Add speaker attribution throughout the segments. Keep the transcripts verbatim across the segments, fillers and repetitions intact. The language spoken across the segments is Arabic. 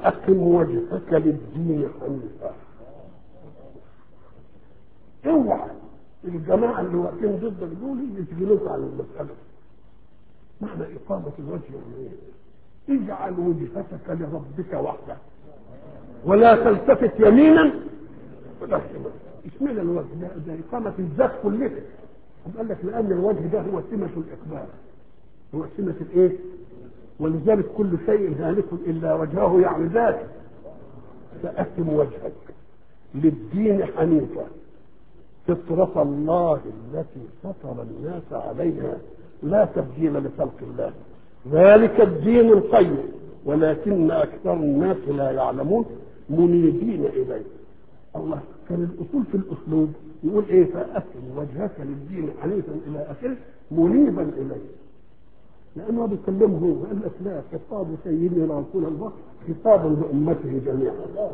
Speaker 1: فأقم وجهك للدين حنيفا. اوعى الجماعة اللي واقفين ضدك دول يشغلوك عن المسألة. معنى إقامة الوجه يعني إيه؟ اجعل وجهتك لربك وحده ولا تلتفت يمينا ولا شمالا. اشمعنى الوجه ده؟ ده إقامة الذات كلها. قال لك لأن الوجه ده هو سمة الإقبال، هو سمة الإيه؟ ولذلك كل شيء هالك إلا وجهه يعني ذاته. فأقم وجهك للدين حنيفا فطرة الله التي فطر الناس عليها لا تبديل لخلق الله، ذلك الدين القيم ولكن أكثر الناس لا يعلمون منيبين إليه. الله كان الأصول في الأسلوب يقول إيه؟ فأقم وجهك للدين حنيفا إلى آخره منيبا إليه، لأنه بيكلمه هو قال لك لا، خطاب سيدنا رسول الله خطاب لأمته جميعا،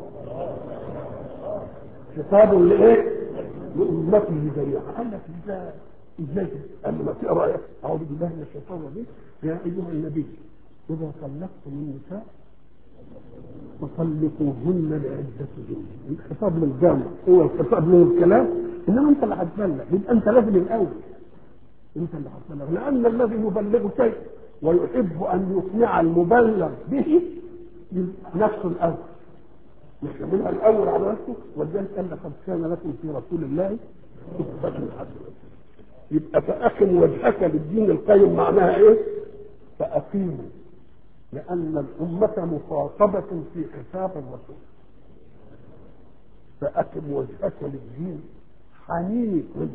Speaker 1: خطاب لإيه؟ لأمته جميعا. قال لك ازاي؟ ازاي؟ قال له ما تقرا أعوذ بالله من الشيطان الرجيم يا أيها النبي إذا طلقتم النساء فطلقوهن لعدتهن. الخطاب للجامع هو الخطاب للكلام، إنما أنت اللي هتبلغ، يبقى أنت لازم الأول انت اللي هتبلغ، لان الذي يبلغ شيء ويحب ان يقنع المبلغ به نفسه الاول، يحملها الاول على نفسه. ولذلك قال لقد كان لكم في رسول الله اسوة حسنة. يبقى فاقم وجهك للدين القيم معناها ايه؟ فاقيموا، لان الامه مخاطبه في خطاب الرسول. فاقم وجهك للدين حنيفا.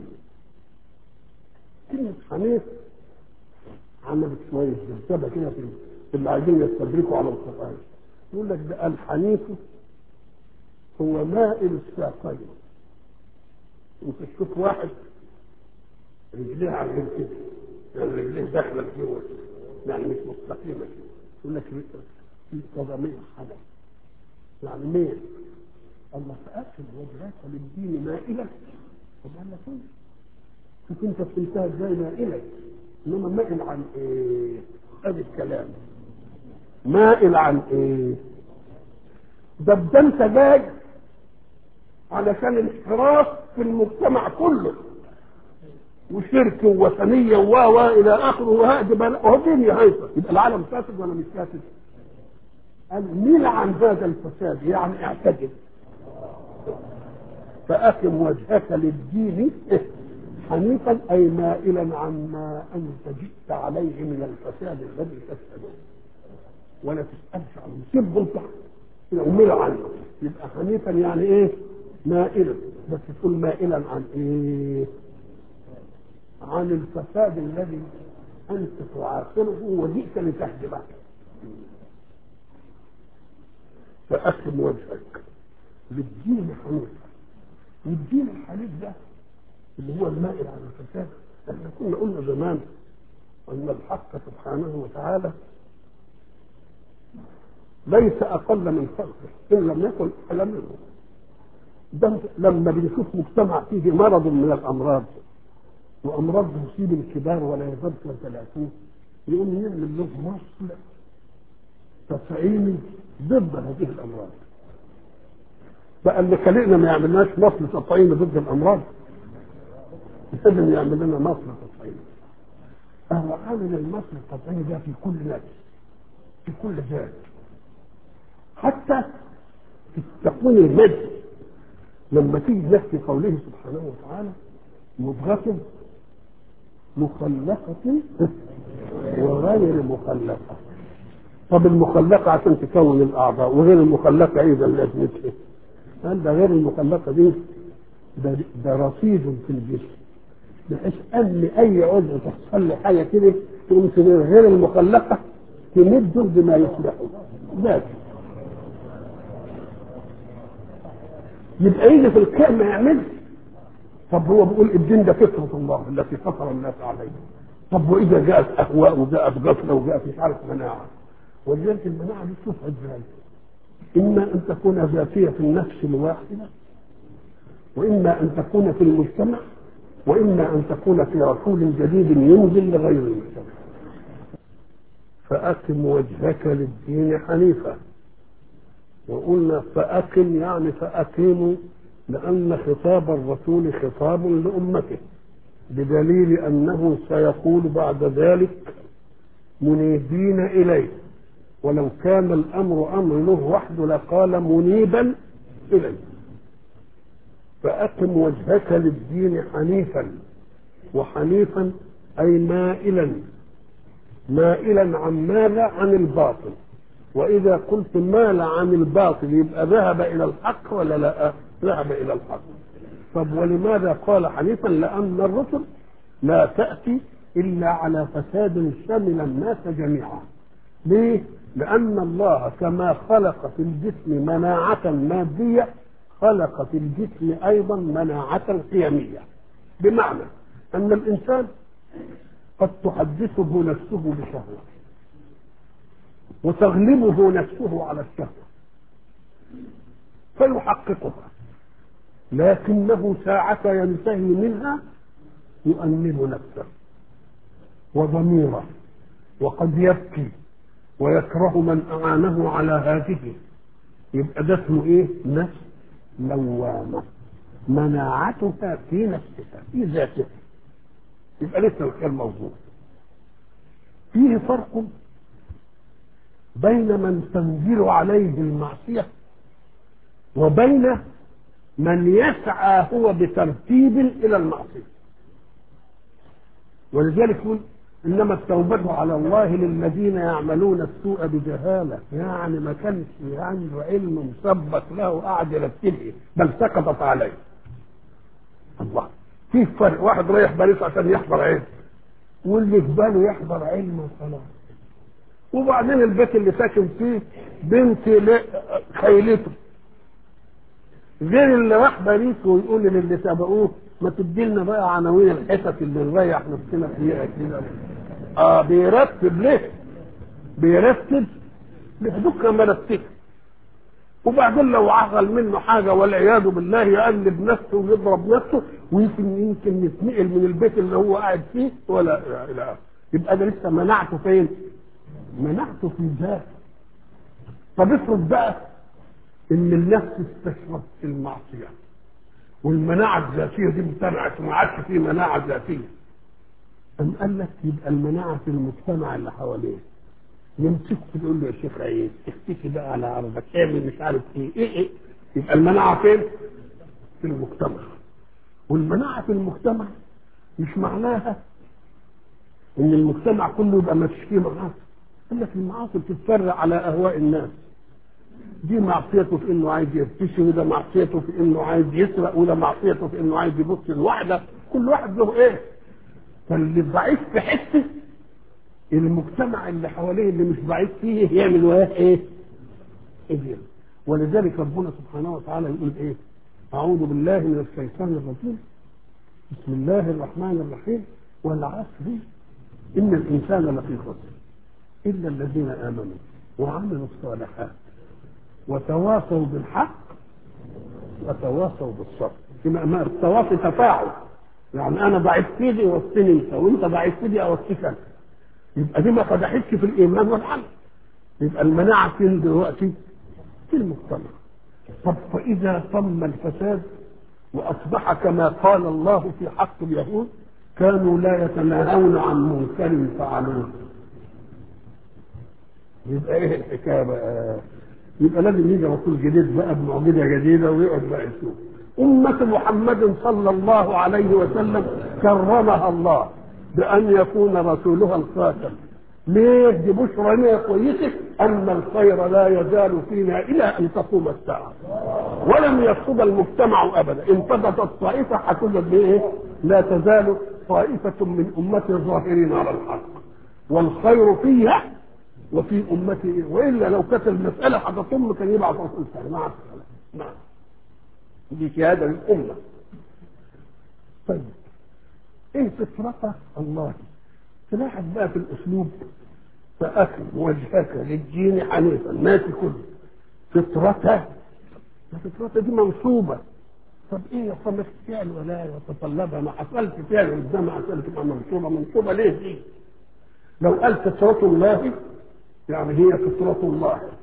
Speaker 1: كلمة حنيف عملت شوية جذابة كده في اللي عايزين يستدركوا على القرآن. يقول لك ده الحنيف هو مائل الساقين. انت تشوف واحد رجليه على كده، يعني رجليه داخلة جوه، يعني مش مستقيمة كده، يقول لك في قدمين حدث، يعني ميل. الله فأكل وجهك للدين مائلة. طب قال لك ايه؟ شوف انت فهمتها ازاي مائلة، انما مائل عن ايه؟ ادي الكلام مائل عن ايه؟ ده ده انت جاي علشان الانحراف في المجتمع كله وشرك ووثنيه و و الى اخره وهذه وهو الدنيا هايفه. يبقى العالم فاسد ولا مش فاسد؟ قال ميل عن هذا الفساد يعني اعتدل. فاقم وجهك للدين حنيفا اي مائلا عما انت جئت عليه من الفساد الذي تفسده ولا تسالش عنه، سبه انت وميل عنه. يبقى حنيفا يعني ايه؟ مائلا، بس تقول مائلا عن ايه؟ عن الفساد الذي انت تعاقله وجئت لتهدمه. فاقم وجهك للدين حنيفا. والدين الحنيف ده اللي هو المائل عن الفساد. احنا كنا قلنا زمان ان الحق سبحانه وتعالى ليس اقل من خلقه ان لم يكن اقل منه. ده لما بنشوف مجتمع فيه مرض من الامراض وامراض تصيب الكبار ولا يزال ثلاثين، يقوم يعمل له مصل تطعيمي ضد هذه الامراض. بقى اللي خلقنا ما يعملناش مصل تطعيمي ضد الامراض، لازم يعمل لنا مصل تطعيمي. هو عامل المصل التطعيمي ده في كل نفس، في كل ذات، حتى في التكوين المادي. لما تيجي نحكي قوله سبحانه وتعالى مضغة مخلقة وغير مخلقة. طب المخلقة عشان تكون الأعضاء وغير المخلقة إذا لازمتها. قال ده غير المخلقة دي ده, ده رصيد في الجسم، بحيث أن أي عضو تحصل له حاجة كده تقوم غير المخلقة تمده بما يصلحه ذات. يبقى يجي في الكلمة يعمل. طب هو بيقول الدين ده فطرة الله التي فطر الناس عليه. طب وإذا جاءت أهواء وجاءت غفلة وجاءت مش عارف مناعة، ولذلك المناعة دي تشوف ازاي؟ إما أن تكون ذاتية في النفس الواحدة، وإما أن تكون في المجتمع، وإما أن تكون في رسول جديد ينزل لغير المجتمع. فأقم وجهك للدين حنيفا وقلنا فأقم يعني فأقيموا، لأن خطاب الرسول خطاب لأمته، بدليل أنه سيقول بعد ذلك منيبين إليه، ولو كان الأمر أمر له وحده لقال منيبا إليه. فأقم وجهك للدين حنيفا، وحنيفا أي مائلا، مائلا عن ماذا؟ عن الباطل. وإذا قلت مال عن الباطل يبقى ذهب إلى الحق ولا لا؟ ذهب إلى الحق. طب ولماذا قال حنيفا؟ لأن الرسل لا تأتي إلا على فساد شمل الناس جميعا. ليه؟ لأن الله كما خلق في الجسم مناعة مادية خلق في الجسم أيضا مناعة قيمية، بمعنى أن الإنسان قد تحدثه نفسه بشهوة وتغلبه نفسه على الشهوة فيحققها، لكنه ساعة ينتهي منها يؤنب نفسه وضميره، وقد يبكي ويكره من أعانه على هذه. يبقى ده اسمه ايه؟ نفس لوامة، مناعتها في نفسها في ذاتها، يبقى لسه الخير موجود. فيه فرق بين من تنزل عليه المعصية وبين من يسعى هو بترتيب إلى المعصية. ولذلك يقول إنما التوبة على الله للذين يعملون السوء بجهالة، يعني ما كانش عنده علم مثبت له قاعد يرتبه بل سقطت عليه. الله، في فرق، واحد رايح باريس عشان يحضر علم، واللي في باله يحضر علم وخلاص، وبعدين البيت اللي ساكن فيه بنت خيلته، غير اللي راح باريس ويقول للي سبقوه ما تديلنا بقى عناوين الحتت اللي نريح نفسنا فيها كده. اه بيرتب ليه؟ بيرتب لحدود مرتب، وبعدين لو عقل منه حاجه والعياذ بالله يقلب نفسه ويضرب نفسه، ويمكن يمكن يتنقل من البيت اللي هو قاعد فيه ولا الى اخره. يبقى ده لسه مناعته فين؟ مناعته في ذاته. طب افرض بقى ان النفس استشرت في المعصيه والمناعه الذاتيه دي امتنعت وما عادش فيه مناعه ذاتيه، أم قال لك يبقى المناعه في المجتمع اللي حواليه. يمسك تقول له يا شيخ عيد اختفي بقى على عرضك اعمل مش عارف ايه ايه ايه. يبقى المناعه فين؟ في المجتمع. والمناعه في المجتمع مش معناها ان المجتمع كله يبقى ماشي فيه معاصي. قال لك المعاصي بتتفرع على اهواء الناس، دي معصيته في انه عايز يفتشي، وده معصيته في انه عايز يسرق، وده معصيته في انه عايز يبص لواحده، كل واحد له ايه. فاللي ضعيف في حته المجتمع اللي حواليه اللي مش ضعيف فيه يعمل وياه ايه؟ ايه. ولذلك ربنا سبحانه وتعالى يقول ايه؟ اعوذ بالله من الشيطان الرجيم، بسم الله الرحمن الرحيم، والعصر ان الانسان لفي خسر الا الذين امنوا وعملوا الصالحات وتواصوا بالحق وتواصوا بالصبر. يبقى التواصي تفاعل، يعني انا ضعيف في دي اوصيني انت، وانت ضعيف في دي اوصيك انت. يبقى دي ما قدحتش في الايمان والعمل. يبقى المناعه فين دلوقتي؟ في المجتمع. طب فاذا تم الفساد واصبح كما قال الله في حق اليهود كانوا لا يتناهون عن منكر فعلوه، يبقى ايه الحكايه بقى؟ يبقى لازم يجي رسول جديد بقى بمعجزه جديده ويقعد بقى يشوف. أمة محمد صلى الله عليه وسلم كرمها الله بأن يكون رسولها الخاتم. ليه؟ دي بشرى لنا كويسة أن الخير لا يزال فينا إلى أن تقوم الساعة. ولم يفسد المجتمع أبدا، انفسدت الطائفة حسدت بإيه؟ لا تزال طائفة من أمة الظاهرين على الحق والخير فيها وفي أمتي، وإلا لو كانت المسألة هتطم كان يبعث رسول ثاني. مع السلامة. نعم. دي شهادة للأمة. طيب ايه فطرة الله؟ تلاحظ بقى في الأسلوب فأكل وجهك للدين حنيفا ماشي كله فطرته. الفطرة دي منصوبة. طب ايه يصلح فعل ولا يتطلبها؟ ما حصلش فعل قدام عشان تبقى منصوبة. منصوبة ليه دي؟ لو قال فطرة الله يعني هي فطرة الله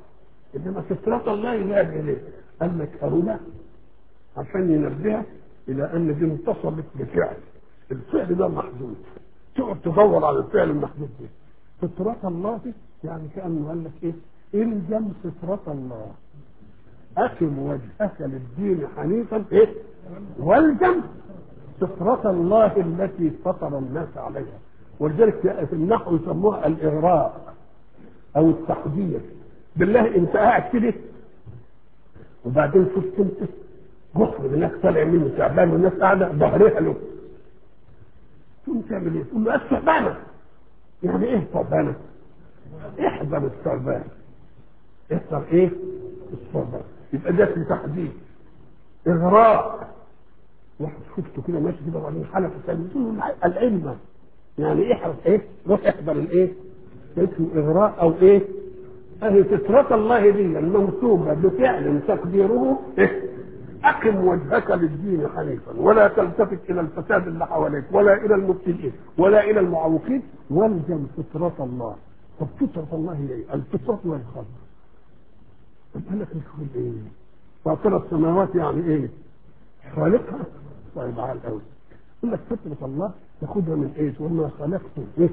Speaker 1: انما فطرة الله يلعب اليه. قال لك هؤلاء عشان ينبهك الى ان دي انتصبت بفعل، الفعل ده محدود، تقعد تدور على الفعل المحدود ده. فطرة الله دي يعني كأنه قال لك ايه؟ الزم فطرة الله، أقم وجهك للدين حنيفا ايه؟ والزم فطرة الله التي فطر الناس عليها. ولذلك في النحو يسموها الإغراء أو التحذير. بالله أنت قاعد كده وبعدين شفت أنت مخرج الناس طالع منه تعبان والناس قاعدة ظهرها له، تقوم تعمل إيه؟ تقول له الثعبانة. يعني إيه ثعبانة؟ احذر الثعبان. احذر إيه؟ الثعبان. يبقى ده في تحذير. إغراء. واحد شفته كده ماشي كده وبعدين حلف الثاني تقول له العلم. يعني احرص ايه؟ روح احضر الايه؟ اسمه اغراء او ايه؟ اهي فطرة الله دي المنسوبة بفعل تقديره إيه؟ اقم وجهك للدين حنيفا ولا تلتفت الى الفساد اللي حواليك ولا الى المبتدئين ولا الى المعوقين والزم فطرة الله. طب فطرة الله هي ايه؟ الفطرة والخلق. طب قال لك نقول ايه؟ فاطر السماوات يعني ايه؟ خالقها. طيب عال قوي. يقول لك فطرة الله تاخدها من ايه؟ وما خلقت ايه؟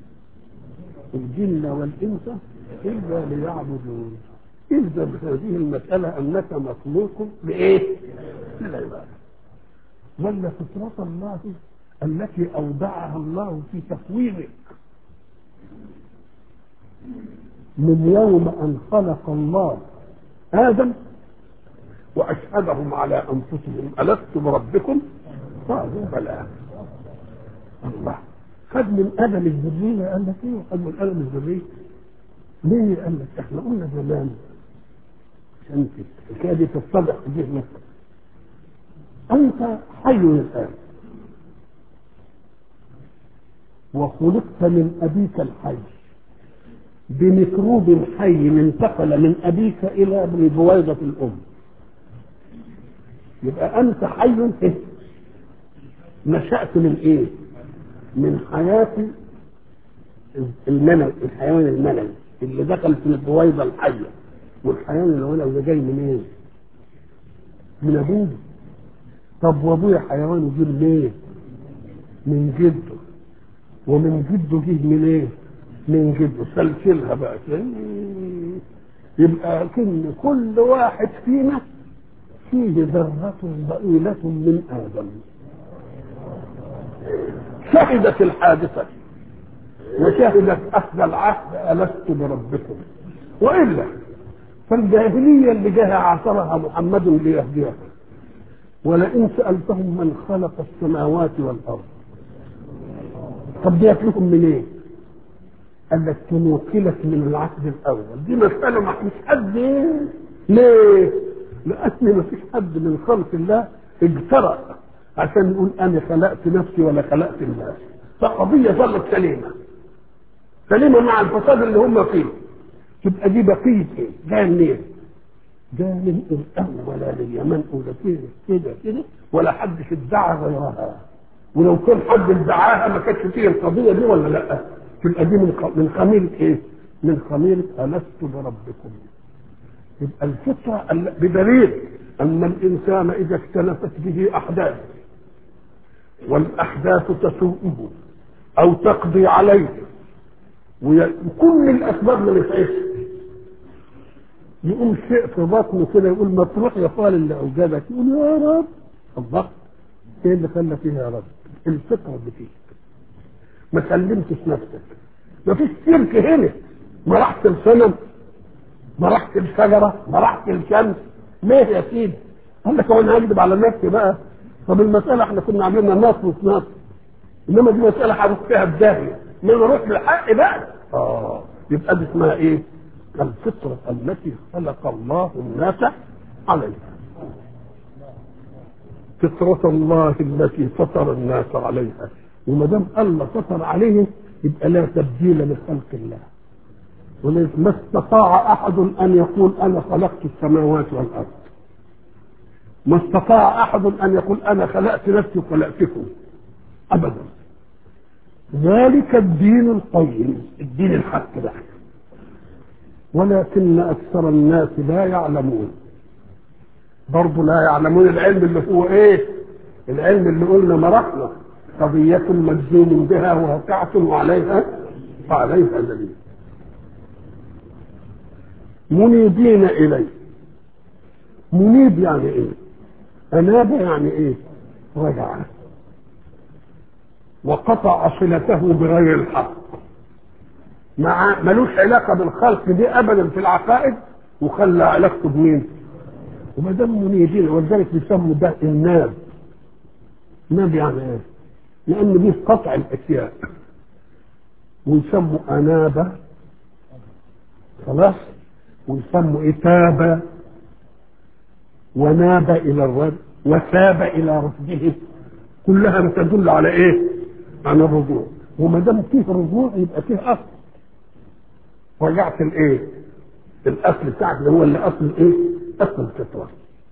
Speaker 1: الجن والانس الا ليعبدون. اذا بهذه المسألة انك مخلوق بايه؟ للعبادة. ولا فطرة الله التي اودعها الله في تكوينك من يوم ان خلق الله ادم واشهدهم على انفسهم الست بربكم قالوا بلى. الله خد من ادم الذريه. قال لك ايه؟ خد من ادم الذريه ليه؟ قال لك احنا قلنا زمان عشان الحكايه دي تتضح في ذهنك. انت حي الان وخلقت من ابيك الحي بميكروب حي انتقل من ابيك الى بويضه الام. يبقى انت حي ايه؟ نشأت من ايه؟ من حياة المنوي، الحيوان المنوي اللي دخل في البويضة الحية. والحيوان المنوي ده جاي من ايه؟ من ابوه. طب وابويا حيوان وجه من ايه؟ من جده. ومن جده جه من ايه؟ من جده. سلسلها بقى. يبقى كن كل واحد فينا فيه ذرة ضئيلة من آدم. شهدت الحادثة وشهدت أخذ العهد ألست بربكم. وإلا فالجاهلية اللي جاها عصرها محمد ليهديها. ولئن سألتهم من خلق السماوات والأرض طب دي لكم من ايه؟ قال لك تنوكلت من العهد الأول. دي مسألة ما فيش حد. ليه؟ لأن ما فيش حد من خلق الله اجترأ عشان يقول انا خلقت نفسي ولا خلقت الناس. فقضيه ظلت سليمه سليمه مع الفساد اللي هم فيه. تبقى دي بقيه ايه؟ جايه منين؟ جايه من الاول لليمن ولا كده كده كده ولا حد ادعى غيرها. ولو كان حد ادعاها ما كانتش فيه القضيه دي ولا لا؟ تبقى دي من خميره ايه؟ من خميره الست بربكم. يبقى الفطره بدليل ان الانسان اذا اكتنفت به احداث والاحداث تسوءه او تقضي عليه وكل الاسباب ما نفعش يقوم شيء في بطنه كده يقول ما تروح يا فال اللي اوجدك. يقول يا رب الله ايه اللي خلى فيها يا رب؟ الفطره اللي فيك ما سلمتش نفسك. ما فيش شرك هنا. ما رحت الصنم ما رحت الشجره ما رحت الشمس. ليه يا سيدي؟ قال لك هو انا هكذب على نفسي بقى؟ طب المساله احنا كنا عاملينها نص ونص. انما دي مساله هروح فيها بداهيه. ما نروح بالحق بقى. اه يبقى دي اسمها ايه؟ الفطره التي خلق الله الناس عليها. فطره الله التي فطر الناس عليها. وما دام الله فطر عليهم يبقى لا تبديل لخلق الله. ما استطاع احد ان يقول انا خلقت السماوات والارض. ما استطاع احد ان يقول انا خلقت نفسي وخلقتكم ابدا. ذلك الدين القيم، الدين الحق ده. ولكن أكثر الناس لا يعلمون. برضه لا يعلمون العلم اللي هو إيه؟ العلم اللي قلنا مرحلة قضية مجزوم بها واقعة وعليها وعليها دليل. منيبين إليه. منيب يعني إيه؟ أناب يعني إيه؟ رجع وقطع صلته بغير الحق، مع ملوش علاقة بالخلق دي أبدا في العقائد، وخلى علاقته بمين؟ وما دام منيبين، ولذلك بيسموا ده الناب. ناب يعني إيه؟ لأن دي قطع الأشياء، ويسموا أنابة خلاص، ويسموا إتابة وناب إلى الرد وتاب إلى ربه، كلها بتدل على إيه؟ على الرجوع. وما دام فيه رجوع يبقى فيه أصل. رجعت الإيه؟ الأصل بتاعك اللي هو اللي أصل إيه؟ أصل الفطرة.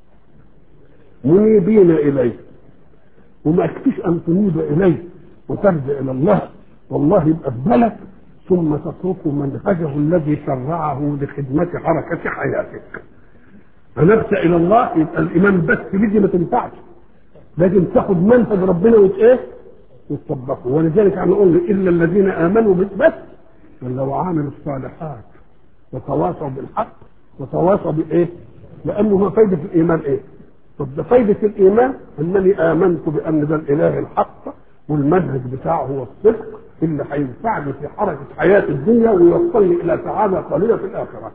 Speaker 1: منيبين إليه، وما يكفيش أن تنيب إليه وترجع إلى الله، والله يبقى في بالك، ثم تترك منهجه الذي شرعه لخدمة حركة حياتك. أنبت إلى الله يبقى الإيمان بس بدي ما تنفعش، لازم تاخد منهج ربنا وتإيه؟ وتطبقه. ولذلك احنا قلنا إلا الذين آمنوا بس ولا وعملوا الصالحات وتواصوا بالحق وتواصوا بالإيه؟ لأنه ما فايدة الإيمان إيه؟ طب ده فايدة الإيمان أنني آمنت بأن ده الإله الحق والمنهج بتاعه هو الصدق اللي هينفعني في حركة حياة الدنيا ويوصلني إلى سعادة قليلة في الآخرة.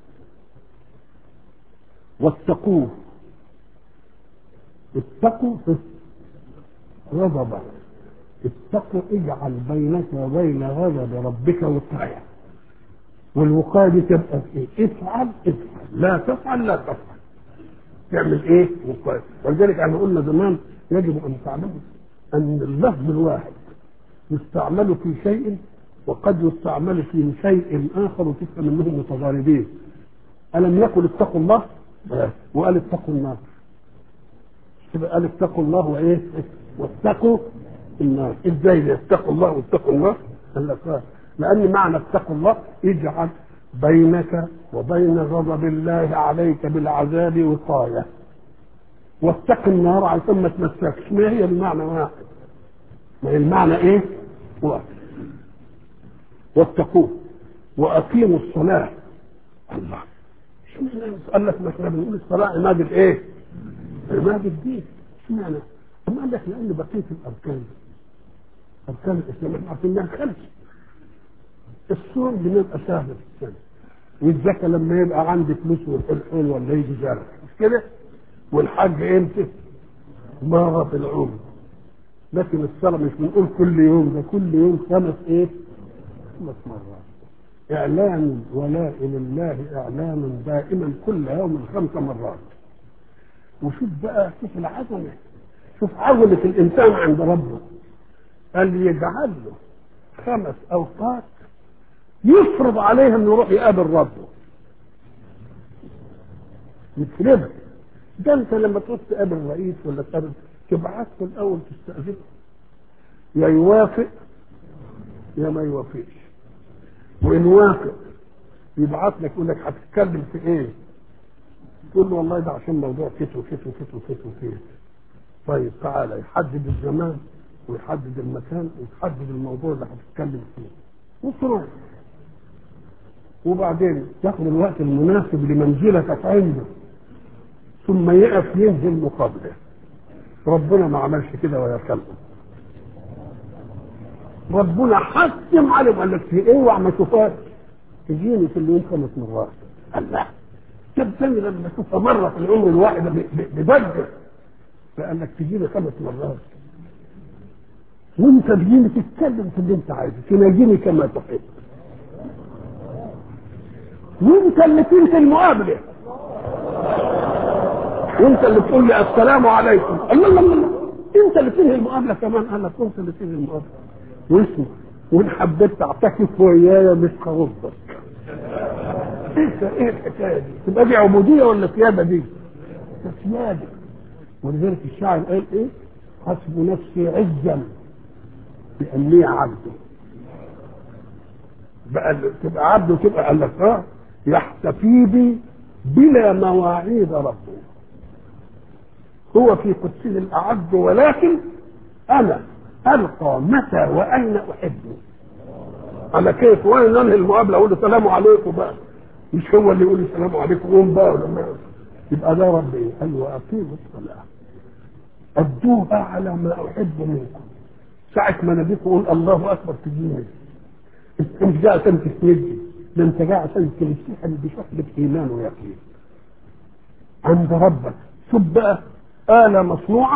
Speaker 1: واتقوه. اتقوا غضبه. اتقوا اجعل بينك وبين غضب ربك وقاية. والوقاية دي تبقى في ايه؟ افعل افعل، لا تفعل لا تفعل. تعمل ايه؟ وقاية. ولذلك احنا قلنا زمان يجب ان تعلموا ان اللفظ الواحد يستعمل في شيء وقد يستعمل في شيء اخر وتفهم انهم متضاربين. ألم يقل اتقوا الله وقال اتقوا النار؟ يبقى قال اتقوا الله وايه؟ واتقوا النار. ازاي اتقوا الله واتقوا النار؟ قال لك لان معنى اتقوا الله اجعل بينك وبين غضب الله عليك بالعذاب وقايه، واتق النار عشان ما تمسكش. ما هي المعنى واحد؟ ما هي المعنى ايه؟ واحد. واتقوه واقيموا الصلاه. الله قال لك ما احنا بنقول الصلاه عماد الايه؟ عماد الدين. اشمعنى؟ أما قال لك لأن بقية الأركان أركان الإسلام احنا عارفين إنها خمس. الصوم بنبقى سهل في السنة، والزكاة لما يبقى عندي فلوس والحلحول ولا يجي جارك مش كده؟ والحج إمتى؟ مرة في العمر. لكن الصلاة مش بنقول كل يوم، ده كل يوم خمس إيه؟ خمس مرات. إعلان ولاء لله إعلان دائما كل يوم خمس مرات. وشوف بقى، شوف العظمة، شوف عظمة الإنسان عند ربه. قال يجعل له خمس أوقات يفرض عليه إنه يروح يقابل ربه. يفرض. ده أنت لما تروح تقابل الرئيس ولا تقابل تبعت له الأول تستأذنه، يا يوافق يا ما يوافقش. وإن وافق يبعت لك يقول لك هتتكلم في إيه؟ تقول له والله ده عشان موضوع كتر وكتر وكتر وكتر وكتر. طيب تعالى يحدد الزمان ويحدد المكان ويحدد الموضوع اللي هتتكلم فيه وتروح، وبعدين تاخد الوقت المناسب لمنزلتك عنده، ثم يقف ينزل مقابله. ربنا ما عملش كده ولا كلمه. ربنا حتم عليه وقال لك في اوعى ما تشوفهاش، تجيني في اليوم خمس مرات. الله تبتني لما اشوفها مره في العمر الواحده ببجر، فقال لك تجيني خمس مرات وانت تجيني تتكلم في اللي انت عايزه، تناجيني كما تحب، وانت اللي تنسى المقابله، وانت اللي تقول لي السلام عليكم. الله الله الله، انت اللي تنهي المقابله كمان. قال لك انت اللي تنهي المقابله. واسمع، وان حبيت تعتكف ويايا مش هغضك. ايه ايه الحكايه دي؟ تبقى دي عبوديه ولا سياده؟ دي سياده. ولذلك الشاعر قال ايه؟ حسب نفسي عزا باني عبده. بقى تبقى عبد وتبقى قال لك اه يحتفي بي بلا مواعيد ربه، هو في قدسه الأعز، ولكن أنا ألقى متى وأين أحبه على كيف، وأنا ننهي المقابلة أقول السلام عليكم بقى، مش هو اللي يقول السلام عليكم قوم بقى لما يبقى ده ربي إيه؟ أيوة أقيموا الصلاة أدوها على ما أحب منكم. ساعة ما نبيكم قول الله أكبر تجيني، أنت مش جاي عشان تسندي، ده أنت جاي عشان تمسحني بشحنة إيمان ويقين عند ربك. شوف بقى آلة مصنوعة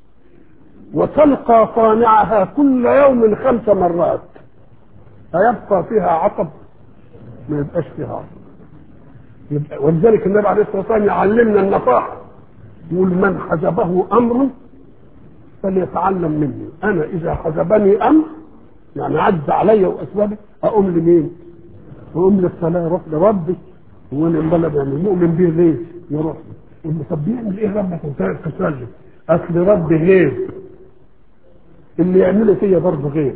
Speaker 1: وتلقى صانعها كل يوم خمس مرات، هيبقى فيها عطب؟ ما يبقاش فيها عطب. يبقى ولذلك النبي عليه الصلاة والسلام يعلمنا النصاحة، يقول من حجبه أمر فليتعلم مني، أنا إذا حجبني أمر يعني عد علي وأسبابي أقوم لمين؟ أقوم للصلاة، أروح لربي. وأنا بلد يعني المؤمن به ليه؟ يروح يقول له طب بيعمل إيه ربك وأنت تسجد؟ أصل ربي غير، اللي يعمله فيا برضه غير.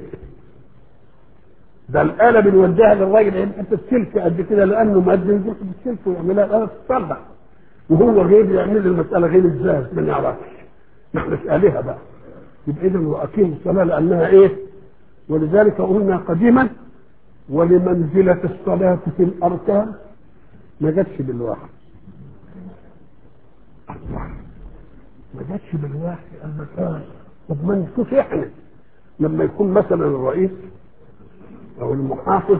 Speaker 1: ده الآلة بنوديها للراجل يعني حتى السلك قد كده لأنه ما قد ينزلش بالسلك ويعملها الآلة تتصلح، وهو غير يعمل لي المسألة غير إزاي ما نعرفش، نحن نسألها بقى. يبقى إذا وأقيموا الصلاة لأنها إيه؟ ولذلك قلنا قديما ولمنزلة الصلاة في الأركان ما جاتش بالواحد، ما جاتش بالواحد المكان. طب ما نشوف احنا لما يكون مثلا الرئيس او المحافظ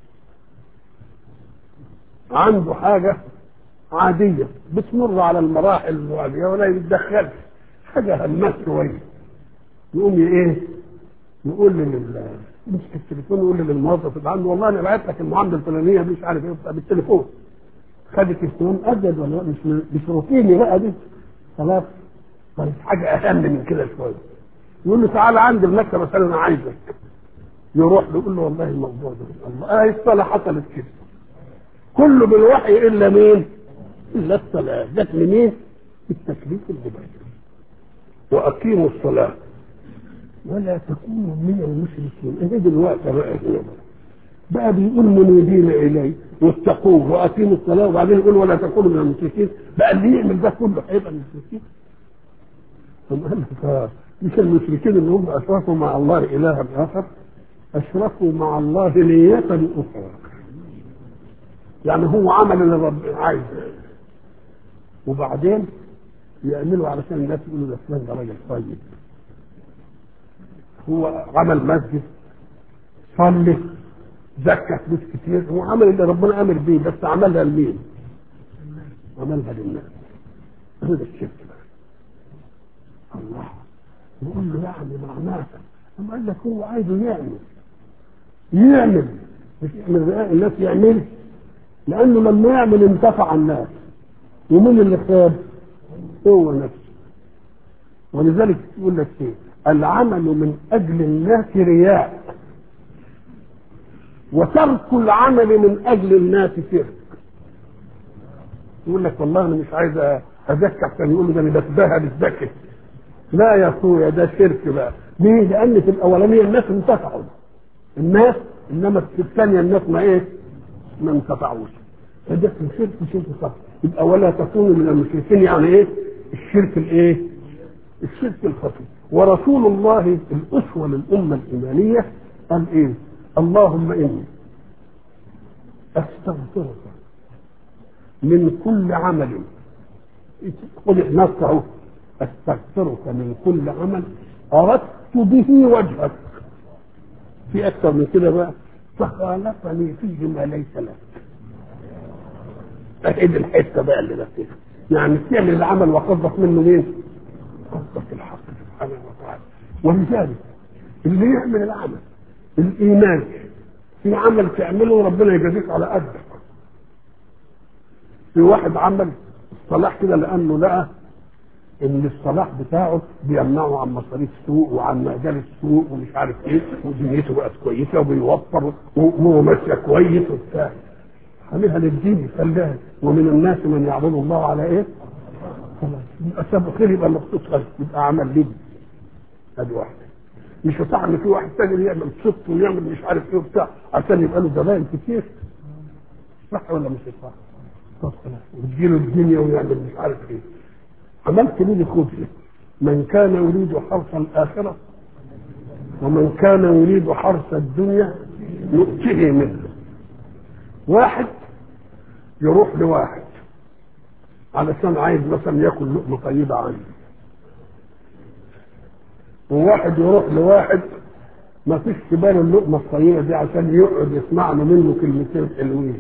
Speaker 1: عنده حاجه عاديه بتمر على المراحل العاديه ولا يتدخلش، حاجه همات شويه، يقوم ايه؟ يقول لل يمسك التليفون ويقول للموظف اللي عنده والله انا بعت لك المعامله الفلانيه مش عارف ايه بالتليفون، خدت التليفون اجد ولا مش مش روتيني بقى دي خلاص، طيب حاجه اهم من كده شويه، يقول له تعالى عندي المكتب مثلا انا عايزك، يروح له يقول له والله الموضوع ده الله اه الصلاه حصلت كده، كله بالوحي الا مين؟ الا الصلاه. جت منين؟ التكليف الجبري. واقيموا الصلاه ولا تكونوا من المشركين. ايه دلوقتي بقى بقى بيقول منيبين اليه واتقوه واقيموا الصلاه، وبعدين يقول ولا تكونوا من المشركين، بقى اللي يعمل ده كله هيبقى من المشركين؟ ثم قال لك مش المشركين اللي هم اشركوا مع الله الها اخر، اشركوا مع الله نية اخرى، يعني هو عمل اللي ربنا عايزه وبعدين يعملوا علشان الناس يقولوا ده فلان ده راجل طيب، هو عمل مسجد صلي زكى فلوس كتير، هو عمل اللي ربنا امر بيه بس عملها لمين؟ عملها للناس. هذا الشرك بقى. الله يقول له يعني معناها أما قال لك هو عايزه يعمل يعمل مش يعمل الناس يعمل، لأنه لما يعمل انتفع الناس، ومن اللي خاب؟ هو نفسه. ولذلك يقول لك ايه؟ العمل من أجل الناس رياء، وترك العمل من أجل الناس شرك. يقول لك والله أنا مش عايز أزكى عشان يقول لي ده أنا بتباهى بالزكاة، لا يا اخويا ده شرك بقى. ليه؟ لان في الاولانيه الناس انتفعوا الناس، انما في الثانيه الناس ما ايه؟ ما انتفعوش. فده شرك شرك صح. يبقى ولا تكونوا من المشركين، يعني ايه؟ الشرك الايه؟ الشرك الخفي. ورسول الله الاسوه للامه الايمانيه قال ايه؟ اللهم اني استغفرك من كل عمل، قل نصعه استغفرك من كل عمل اردت به وجهك، في اكثر من كده بقى، فخالفني فيه ما ليس لك. اكيد الحته بقى اللي نفسها يعني تعمل العمل وقصدك منه مين؟ قصدك الحق سبحانه وتعالى. ولذلك اللي يعمل العمل الايمان في عمل تعمله ربنا يجازيك على قدك. في واحد عمل الصلاح كده لانه لقى ان الصلاح بتاعه بيمنعه عن مصاريف السوق وعن مجال السوق ومش عارف ايه، ودنيته بقت كويسه وبيوفر وهو ماشيه كويس وبتاع، خليها للدين خليها. ومن الناس من يعبد الله على ايه؟ خلاص يبقى سبب خير، يبقى مخصوص خير، يبقى عمل ليه؟ ادي واحده. مش صح ان في واحد تاني يعمل صدق ويعمل مش عارف ايه وبتاع عشان يبقى له زباين كتير، صح ولا مش صح؟ وتجيله الدنيا ويعمل مش عارف ايه. عملت لي خبزه من كان يريد حرث الاخره ومن كان يريد حرث الدنيا نؤتيه منه. واحد يروح لواحد علشان عايز مثلا ياكل لقمه طيبه عنه، وواحد يروح لواحد ما فيش في باله اللقمه الطيبه دي عشان يقعد يسمع له منه كلمتين حلوين.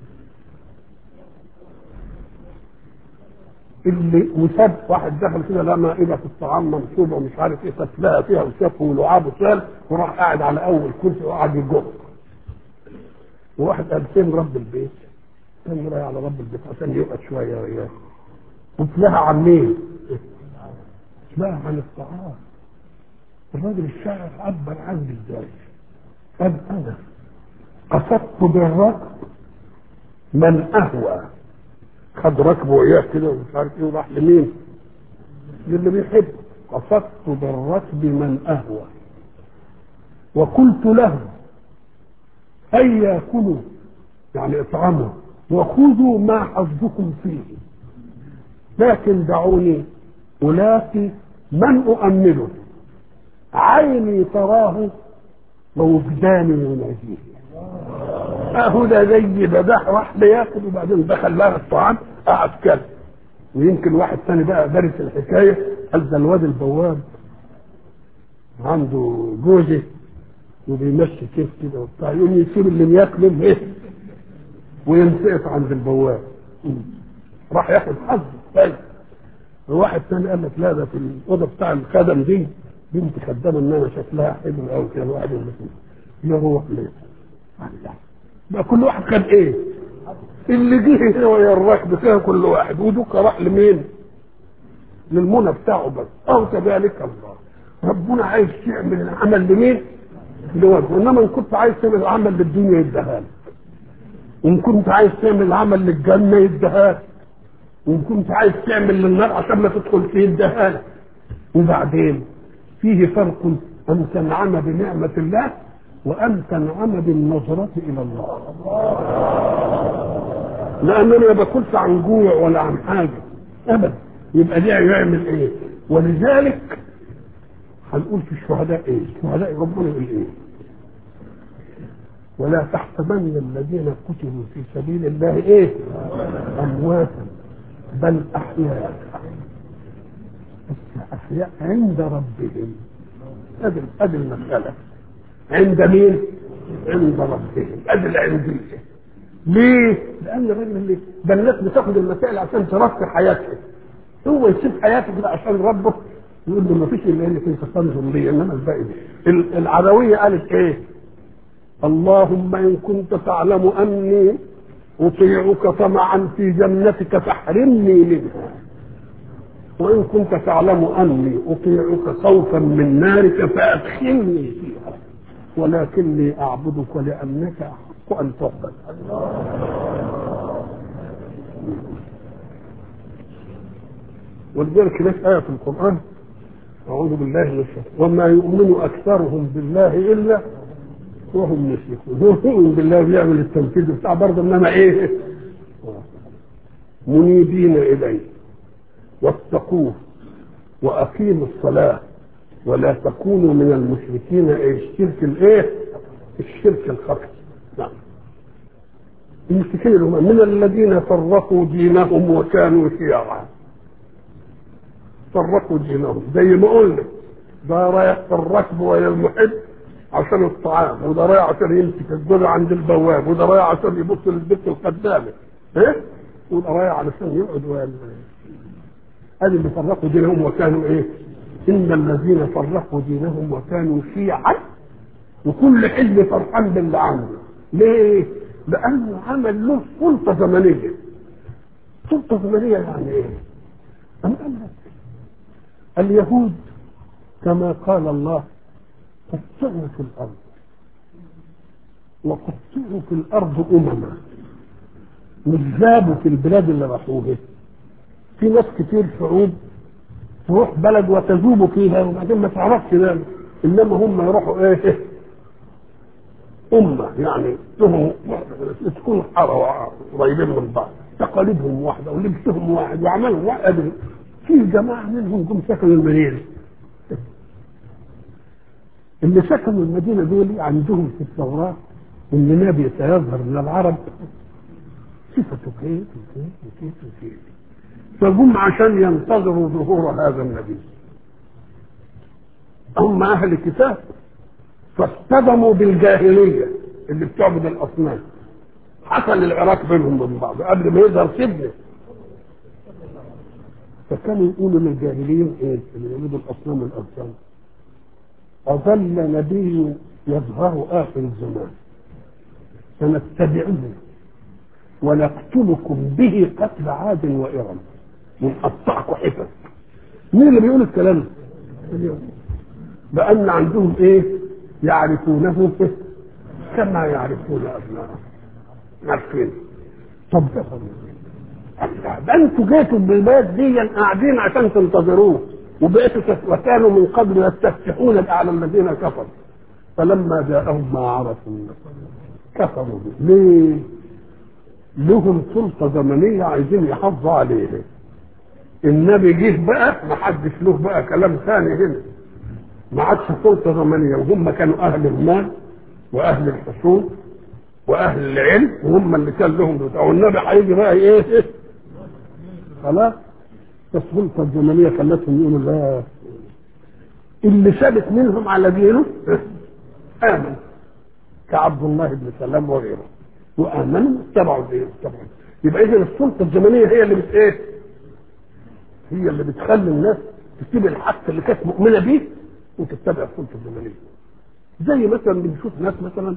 Speaker 1: اللي وساب واحد دخل كده لقى مائده في الطعام منصوبه ومش عارف ايه، فتلاقى فيها وشافه ولعاب وسال وراح قاعد على اول كرسي وقعد يجر. وواحد قال فين رب البيت؟ كان رايح على رب البيت عشان يقعد شويه وياه. وتلاقى عن مين؟ تلاقى عن الطعام. الراجل الشاعر عبر عنه ازاي؟ قال انا قصدت بالركب من اهوى. خد ركبه وياه كده ومش عارف ايه وراح لمين؟ للي بيحبه. قصدت بالركب من اهوى وقلت له هيا كلوا يعني اطعموا وخذوا ما حظكم فيه، لكن دعوني ألاقي من أؤمله عيني تراه ووجداني يناديه. اهو ده زي ده ده راح لياكل وبعدين دخل لها الطعام قعد كل. ويمكن واحد ثاني بقى دارس الحكايه قال ده الواد البواب عنده جوزه وبيمشي كيف كده وبتاع، يقوم يسيب اللي بياكله ايه وينسقط عند البواب راح ياخد حظه. طيب وواحد ثاني قال لك لا ده في الاوضه بتاع الخدم دي بنت خدامه ان انا شكلها حلو قوي كده الواحد المسؤول يروح ليه بقى كل واحد كان ايه اللي جه هنا ويا الركب فيها كل واحد ودوك راح لمين؟ للمنى بتاعه بس. او كذلك الله ربنا عايز يعمل العمل لمين؟ لوجهه. انما ان كنت عايز تعمل العمل للدنيا يديها لك، وان كنت عايز تعمل العمل للجنه يديها لك، وان كنت عايز تعمل للنار عشان ما تدخل فيه يديها لك. وبعدين فيه فرق ان تنعم بنعمه الله وأن تنعم بالنظرة إلى الله. لأن أنا ما باكلش عن جوع ولا عن حاجة أبدا، يبقى ده يعمل إيه؟ ولذلك هنقول في الشهداء إيه؟ الشهداء ربنا يقول إيه؟ ولا تحسبن الذين قتلوا في سبيل الله إيه؟ أمواتا بل أحياء. أحياء عند ربهم. هذه هذه المسألة. عند مين؟ عند ربهم. ادي العنديه. ليه؟ لان الراجل اللي ده الناس بتاخد المسائل عشان ترفع حياتها، هو يسيب حياته كده عشان ربه يقول له ما فيش الا انك انت تنظر لي انما الباقي ده. العدويه قالت ايه؟ اللهم ان كنت تعلم اني اطيعك طمعا في جنتك فاحرمني منها، وان كنت تعلم اني اطيعك خوفا من نارك فادخلني فيها، ولكني أعبدك لأنك أحق أن تعبد. ولذلك هناك آية في القرآن أعوذ بالله من الشيطان وما يؤمن أكثرهم بالله إلا وهم مشركون. هو يؤمن بالله بيعمل التنفيذ بتاع برضه إنما إيه؟ منيبين إليه واتقوه وأقيموا الصلاة ولا تكونوا من المشركين. ايه الشرك الايه؟ الشرك الخفي. نعم. المشركين هم من الذين فرقوا دينهم وكانوا شيعا. فرقوا دينهم زي ما قلنا ده رايح في الركب ويا المحب عشان الطعام، وده رايح عشان يمسك الجرة عند البواب، وده رايح عشان يبص للبنت الخدامه، ايه؟ وده رايح علشان يقعد ويا هذه اللي فرقوا دينهم وكانوا ايه؟ إن الذين فرقوا دينهم وكانوا شيعا وكل حزب فرحان باللي عنده. ليه؟ لأنه عمل له سلطة زمنية. سلطة زمنية يعني إيه؟ أم قال لك اليهود كما قال الله قطعوا في الأرض وقطعوا في الأرض أمما، مش ذابوا في البلاد اللي راحوها. في ناس كتير شعوب تروح بلد وتذوب فيها وبعدين ما تعرفش ذلك، انما هم يروحوا ايه أمة يعني لهم تكون حارة قريبين من بعض، تقاليدهم واحدة ولبسهم واحد وعملهم واحد. في جماعة منهم جم سكنوا المدينة. اللي سكنوا المدينة دول عندهم في التوراة إن نبي سيظهر من العرب صفته كيف وكيف وكيف وكيف، فجم عشان ينتظروا ظهور هذا النبي. هم أهل الكتاب فاصطدموا بالجاهلية اللي بتعبد الأصنام. حصل العراق بينهم وبين بعض قبل ما يظهر سيدنا، فكانوا يقولوا للجاهليين ايه اللي يعبدوا الأصنام والأوثان: أظل نبي يظهر آخر الزمان سنتبعه ونقتلكم به قتل عاد وإرم ونقطعكم حتت. مين اللي بيقول الكلام ده؟ لأن عندهم ايه؟ يعرفونه كما يعرفون أبنائهم. عارفين. طب ده انتوا جيتوا بالبلد دي قاعدين عشان تنتظروه، وبقيتوا وكانوا من قبل يستفتحون على الذين كفروا، فلما جاءهم ما عرفوا كفروا به. ليه؟ لهم سلطة زمنية عايزين يحافظوا عليها. النبي جه بقى ما حدش له بقى كلام ثاني هنا، ما عادش سلطة زمنية، وهم كانوا أهل المال وأهل الحصول وأهل العلم، وهم اللي كان لهم بتاع. والنبي هيجي بقى إيه؟ خلاص السلطة الزمنية خلتهم يقولوا لا، اللي ثابت منهم على دينه آمن كعبد الله بن سلام وغيره، وآمنوا اتبعوا دينه. يبقى إذا السلطة الزمنية هي اللي بت إيه؟ هي اللي بتخلي الناس تسيب الحق اللي كانت مؤمنة بيه وتتبع السلطة الزمنية. زي مثلا بنشوف ناس مثلا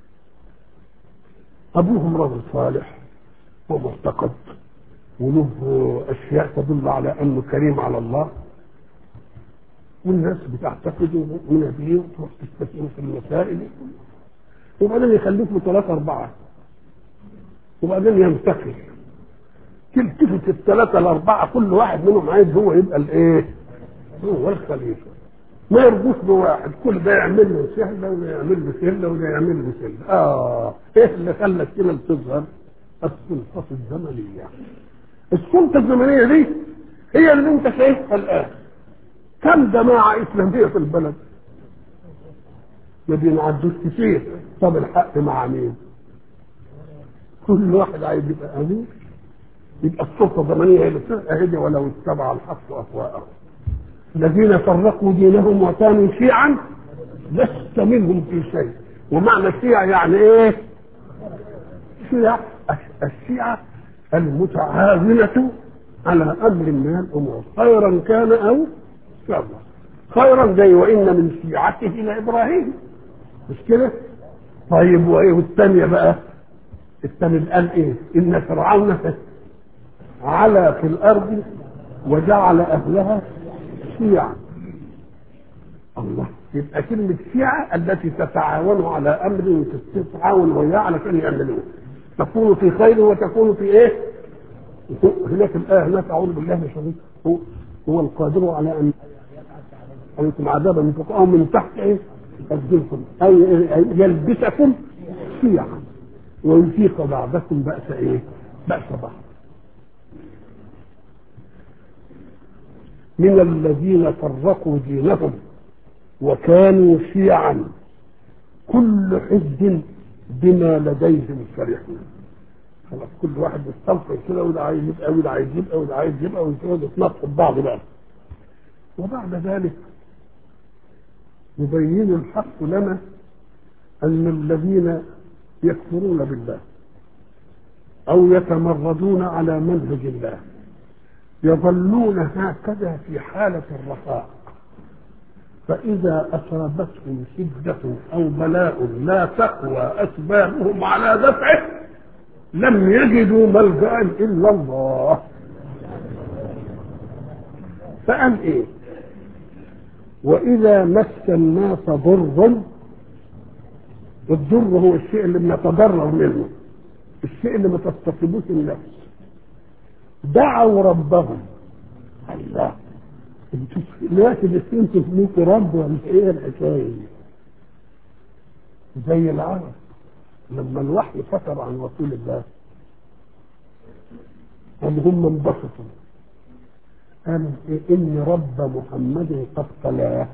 Speaker 1: أبوهم رجل صالح ومعتقد وله أشياء تدل على أنه كريم على الله، والناس بتعتقد ومؤمنة بيه وتروح تستثمر في المسائل، وبعدين يخلفوا ثلاثة أربعة وبعدين ينتقل. تلتفت الثلاثة الأربعة كل واحد منهم عايز هو يبقى الإيه؟ هو الخليفة. ما يرضوش بواحد، كل ده يعمل له سهلة وده يعمل له سهلة وده يعمل له سهلة. آه إيه اللي خلى الكلمة تظهر؟ السلطة الزمنية. السلطة الزمنية دي هي اللي أنت شايفها الآن. كم جماعة إسلامية في البلد؟ ما بينعدوش كتير. طب الحق مع مين؟ كل واحد عايز يبقى أمير، يبقى السلطة الزمنية هي اللي تهدي ولو اتبع الحق أهواءهم. الذين فرقوا دينهم وكانوا شيعا لست منهم في شيء. ومعنى الشيعة يعني ايه؟ شيعة الشيعة المتعاونة على امر من الامور خيرا كان او شرا. خيرا زي وان من شيعته لابراهيم، مش كده؟ طيب وايه والثانيه بقى؟ الثاني قال ايه؟ ان فرعون علا في الارض وجعل اهلها شيعة. الله، يبقى كلمة شيعة التي تتعاون على أمر وتتعاون وياه علشان يعملوه، تكون في خير وتكون في إيه؟ هناك الآية هناك أعوذ بالله من الشيطان هو هو القادر على أن أنتم عذابا من فوق أو من تحت إيه؟ أرجلكم أي يلبسكم شيعا ويذيق بعضكم بأس إيه؟ بأس بعض. من الذين فرقوا دينهم وكانوا شيعا كل حزب بما لديهم فرحون. خلاص كل واحد يستنفر كده، وده عايز يبقى وده عايز يبقى وده عايز يبقى ويتناقضوا يتناقضوا ببعض بقى. وبعد ذلك يبين الحق لنا ان الذين يكفرون بالله او يتمردون على منهج الله يظلون هكذا في حالة الرخاء، فإذا أصابتهم شدة أو بلاء لا تقوى أسبابهم على دفعه لم يجدوا ملجأ إلا الله. فقال إيه؟ وإذا مس الناس ضر، الضر هو الشيء اللي بنتضرر منه، الشيء اللي ما تستطيبوش النفس، دعوا ربهم. الله، انتوا الناس اللي انتوا فيكم رب ولا ايه الحكايه؟ زي العرب لما الوحي فتر عن رسول الله قال هم انبسطوا، قال إيه؟ ان رب محمد قد قلاه.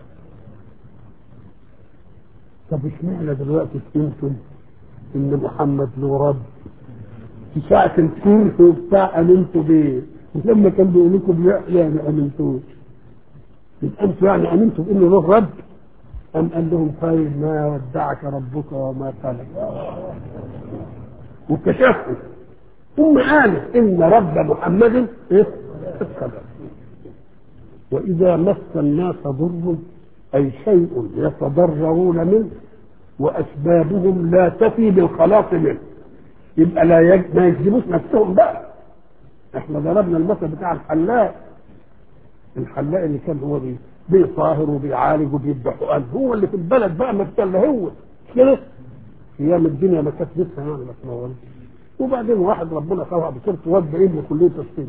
Speaker 1: طب اشمعنى دلوقتي فهمتم ان محمد له رب؟ في ساعة الكون وبتاع امنتوا بيه، ولما كان بيقول لكم لا يعني ما امنتوش، يبقى انتوا يعني امنتوا بانه له رب؟ ام قال لهم طيب ما ودعك ربك وما قلق، واكتشفوا ثم قالوا ان رب محمد ايه؟ القدر. واذا مس الناس ضر اي شيء يتضررون منه واسبابهم لا تفي بالخلاص منه، يبقى لا يج... ما يجذبوش نفسهم بقى. احنا ضربنا المثل بتاع الحلاق، الحلاق اللي كان هو بي بيطاهر وبيعالج وبيذبح حقن، هو اللي في البلد بقى ما اللي هو مش كده؟ ايام الدنيا ما كانت لسه يعني ما تنورش. وبعدين واحد ربنا خلقه بصيرته ودى ابنه كليه الطب،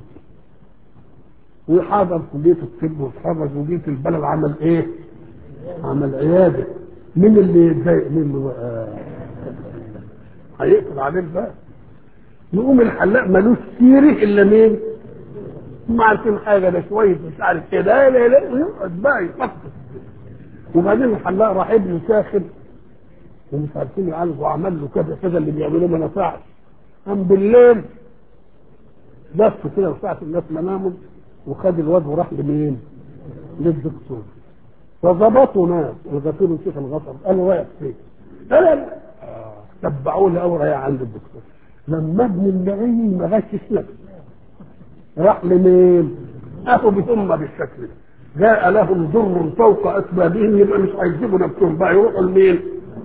Speaker 1: وحاضر كليه الطب واتخرج وجه في البلد عمل ايه؟ عمل عياده. مين اللي يتضايق منه؟ آه هيقفل عليه بقى. يقوم الحلاق ملوش سيره الا مين؟ ما عارفين حاجه، ده شويه مش عارف ايه، لا لا لا يقعد بقى يفكر. وبعدين الحلاق راح ابنه ساخن ومش عارفين يعالجه وعمل له كذا كذا اللي بيعملوه ما نفعش. قام بالليل لف كده وساعة الناس مناموا وخد الواد وراح لمين؟ للدكتور. فظبطوا ناس الغفير الشيخ الغفر قالوا رايح فين؟ قال تبعوه لاول رايح عند الدكتور. لما ابن اللعين ما غشش نفسه راح لمين؟ اخو بهم بالشكل ده. جاء لهم ضر فوق اسبابهم، يبقى مش هيجيبوا نفسهم بقى يروحوا لمين؟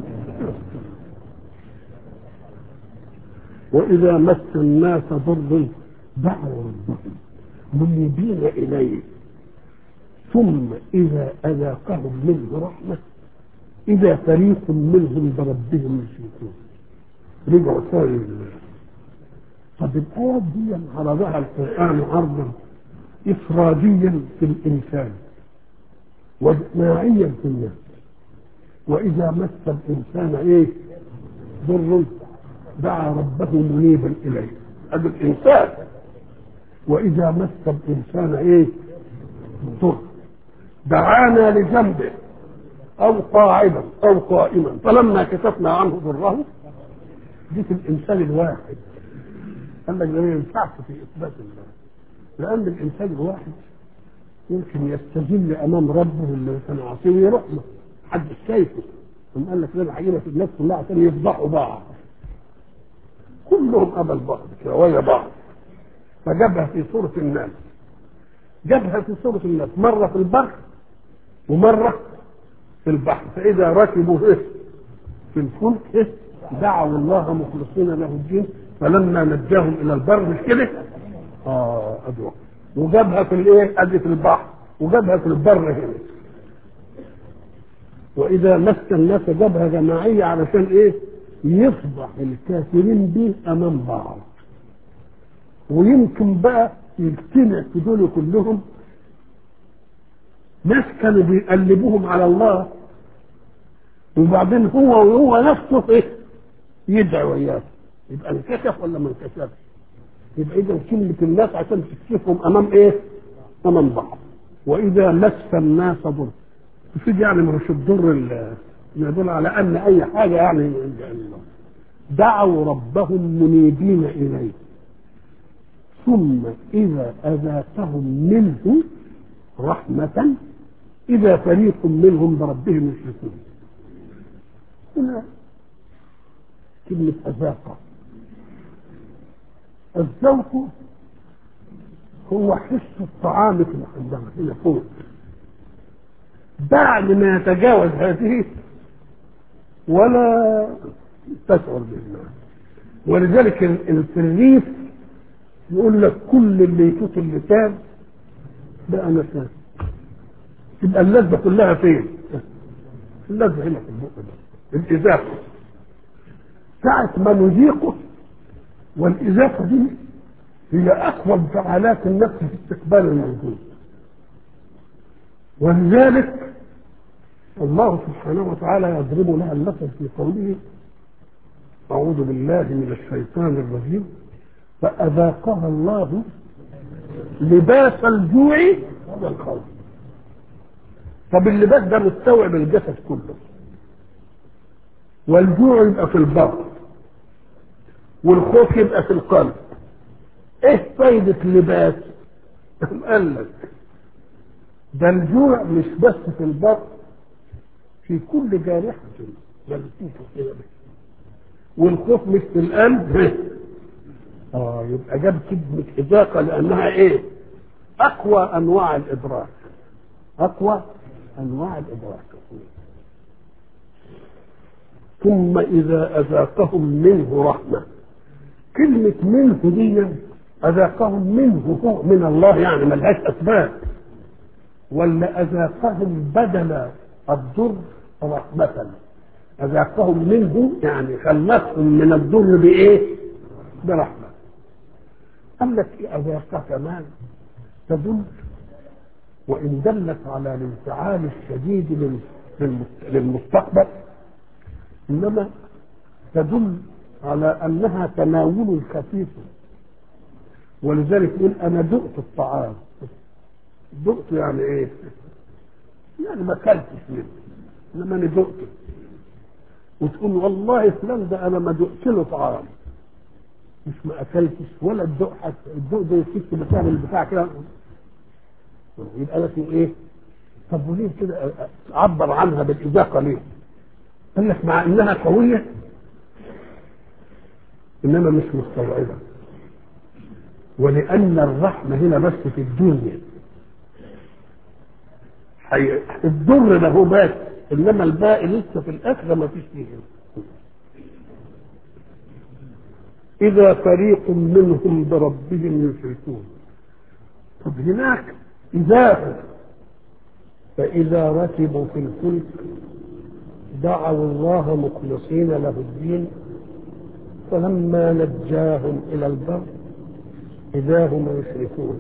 Speaker 1: واذا مس الناس ضر دعوا ربهم منيبين اليه ثم اذا اذاقهم منه رحمه اذا فريق منهم بربهم يشركون. رجعوا ثاني. طب الايات دي عرضها القران عرضا افراديا في الانسان وجماعيا في الناس. واذا مس الانسان ايه؟ ضر دعا ربه منيبا اليه، هذا الانسان. واذا مس الانسان ايه؟ ضر دعانا لجنبه او قاعدا او قائما فلما كشفنا عنه ضره. دي في الانسان الواحد. قال لك ده ما ينفعش في اثبات الله، لان الانسان الواحد يمكن يستجل امام ربه اللي كان عاصيه يروح له حد شايفه. ثم قال لك انا هجيبها في الناس كلها عشان يفضحوا بعض، كلهم قبل بعض كده ويا بعض. فجابها في صورة الناس، جابها في صورة الناس مرة في البر ومرة في البحر. فإذا ركبوا إيه؟ في الفلك إيه؟ دعوا الله مخلصين له الدين فلما نجاهم إلى البر، مش كده؟ آه أدوى. وجابها في الإيه؟ أدي في البحر، وجابها في البر هنا. وإذا مس الناس جابها جماعية علشان إيه؟ يفضح الكافرين به امام بعض. ويمكن بقى يجتمع في دول كلهم ناس كانوا بيقلبوهم على الله وبعدين هو وهو نفسه ايه؟ يدعو وياه. يبقى انكشف ولا ما انكشفش؟ يبقى اذا كلمه الناس عشان تكشفهم امام ايه؟ امام بعض. واذا مس الناس ضر، تفيد يعني مش الضر يدل على ان اي حاجه يعني دعوا ربهم منيبين اليه ثم اذا اذاقهم منه رحمه اذا فريق منهم بربهم يشركون. هنا كلمه اذاق. الذوق هو حس الطعام في الحنجره هنا فوق، بعد ما يتجاوز هذه ولا تشعر بالله. ولذلك الريف يقول لك كل اللي يفوت اللسان بقى نسان. تبقى اللذة كلها فين؟ اللذة هنا في البق ده، الإزافة. ساعة ما نذيقه، والإزافة دي هي أقوى انفعالات النفس في استقبال الموجود. ولذلك الله سبحانه وتعالى يضرب لها المثل في قوله أعوذ بالله من الشيطان الرجيم. فأذاقها الله لباس الجوع والخوف. طب اللباس ده مستوعب الجسد كله، والجوع يبقى في البطن، والخوف يبقى في القلب. ايه فايدة اللباس؟ قال لك ده الجوع مش بس في البطن، في كل جارحة ملفوفة كده، والخوف مش في القلب. اه يبقى جاب كلمة إذاقة لأنها إيه؟ أقوى أنواع الإدراك، أقوى أنواع الإدراك. ثم إذا أذاقهم منه رحمة. كلمة منه دي أذاقهم منه هو من الله، يعني ملهاش أسباب، ولا أذاقهم بدل الضر رحمة؟ أذاقهم منه يعني خلصهم من الضر بإيه؟ برحمة. قال لك إيه أذاقها كمان؟ تدل، وإن دلت على الانفعال الشديد للمستقبل، إنما تدل على أنها تناول خفيف. ولذلك يقول أنا دقت الطعام. دقت يعني إيه؟ يعني ما أكلتش منه، إنما أنا دقته. وتقول والله فلان ده أنا ما دقت له طعام، مش ما أكلتش ولا الدق حتى. الدق ده يسكت مكان البتاع كده، يبقى لك إيه؟ طب وليه كده عبر عنها بالإذاقة ليه؟ قال لك مع إنها قوية إنما مش مستوعبة، ولأن الرحمة هنا بس في الدنيا. حي... الضر له بس، إنما الباقي لسه في الآخرة ما فيش فيه. إذا فريق منهم بربهم يشركون. طب هناك إذا فإذا ركبوا في الفلك دعوا الله مخلصين له الدين فلما نجاهم إلى البر إذا هم يشركون.